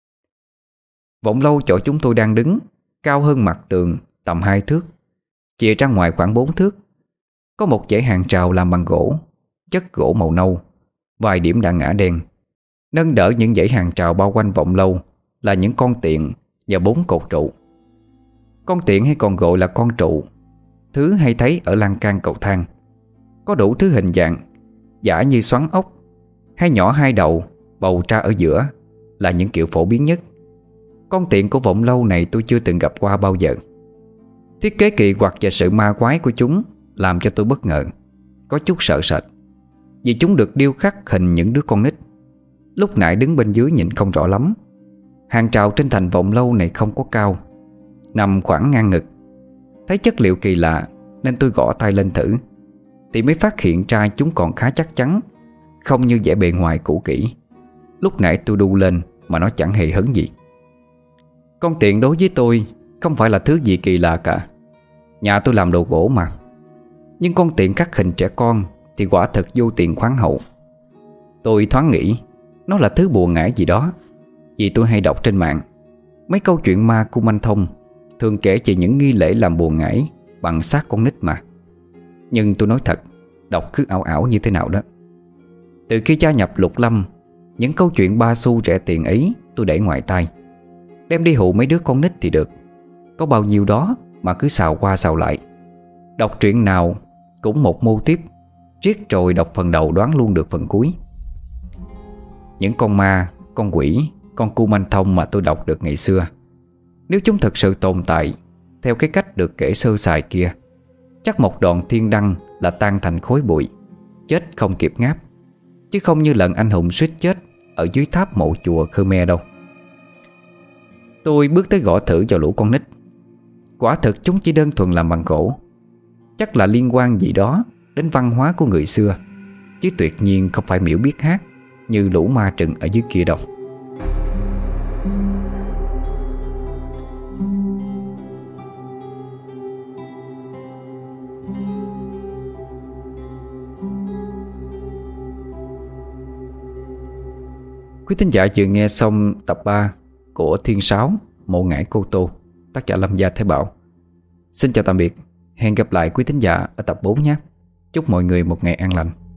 Vọng lâu chỗ chúng tôi đang đứng cao hơn mặt tường tầm 2 thước, chìa ra ngoài khoảng 4 thước. Có một dãy hàng rào làm bằng gỗ, chất gỗ màu nâu, vài điểm đã ngã đen. Nâng đỡ những dãy hàng rào bao quanh vọng lâu là những con tiện và 4 cột trụ. Con tiện hay còn gọi là con trụ, thứ hay thấy ở lan can cầu thang. Có đủ thứ hình dạng, giả như xoắn ốc hay nhỏ 2 đầu bầu ra ở giữa là những kiểu phổ biến nhất. Con tiện của vọng lâu này tôi chưa từng gặp qua bao giờ. Thiết kế kỳ quặc và sự ma quái của chúng làm cho tôi bất ngờ, có chút sợ sệt, vì chúng được điêu khắc hình những đứa con nít. Lúc nãy đứng bên dưới nhìn không rõ lắm. Hàng rào trên thành vọng lâu này không có cao, nằm khoảng ngang ngực. Thấy chất liệu kỳ lạ nên tôi gõ tay lên thử, thì mới phát hiện ra chúng còn khá chắc chắn, không như vẻ bề ngoài cũ kỹ. Lúc nãy tôi đu lên mà nó chẳng hề hấn gì. Con tiện đối với tôi không phải là thứ gì kỳ lạ cả. Nhà tôi làm đồ gỗ mà. Nhưng con tiện khắc hình trẻ con thì quả thật vô tiền khoáng hậu. Tôi thoáng nghĩ nó là thứ bùa ngải gì đó, vì tôi hay đọc trên mạng mấy câu chuyện ma Kumanthong thường kể về những nghi lễ làm bùa ngải bằng xác con nít mà. Nhưng tôi nói thật, đọc cứ ảo ảo như thế nào đó. Từ khi gia nhập Lục Lâm, những câu chuyện ba xu rẻ tiền ấy tôi để ngoài tai, đem đi hụ mấy đứa con nít thì được. Có bao nhiêu đó mà cứ xào qua xào lại. Đọc truyện nào cũng một mô típ, riết rồi đọc phần đầu đoán luôn được phần cuối. Những con ma, con quỷ, con Kumanthong mà tôi đọc được ngày xưa, nếu chúng thực sự tồn tại theo cái cách được kể sơ sài kia, chắc một đoạn thiên đăng là tan thành khói bụi, chết không kịp ngáp, chứ không như lần anh Hùng suýt chết ở dưới tháp mộ chùa Khmer đâu. Tôi bước tới gõ thử vào lũ con nít. Quả thực chúng chỉ đơn thuần làm bằng gỗ. Chắc là liên quan gì đó đến văn hóa của người xưa, chứ tuyệt nhiên không phải miễu biết hát như lũ ma trừng ở dưới kia đâu. Quý thính giả vừa nghe xong tập 3 của Thiên Sáo Mộ Ngải Cô Tô, tác giả Lâm Gia Thái Bảo. Xin chào tạm biệt. Hẹn gặp lại quý thính giả ở tập 4 nhé. Chúc mọi người một ngày an lành.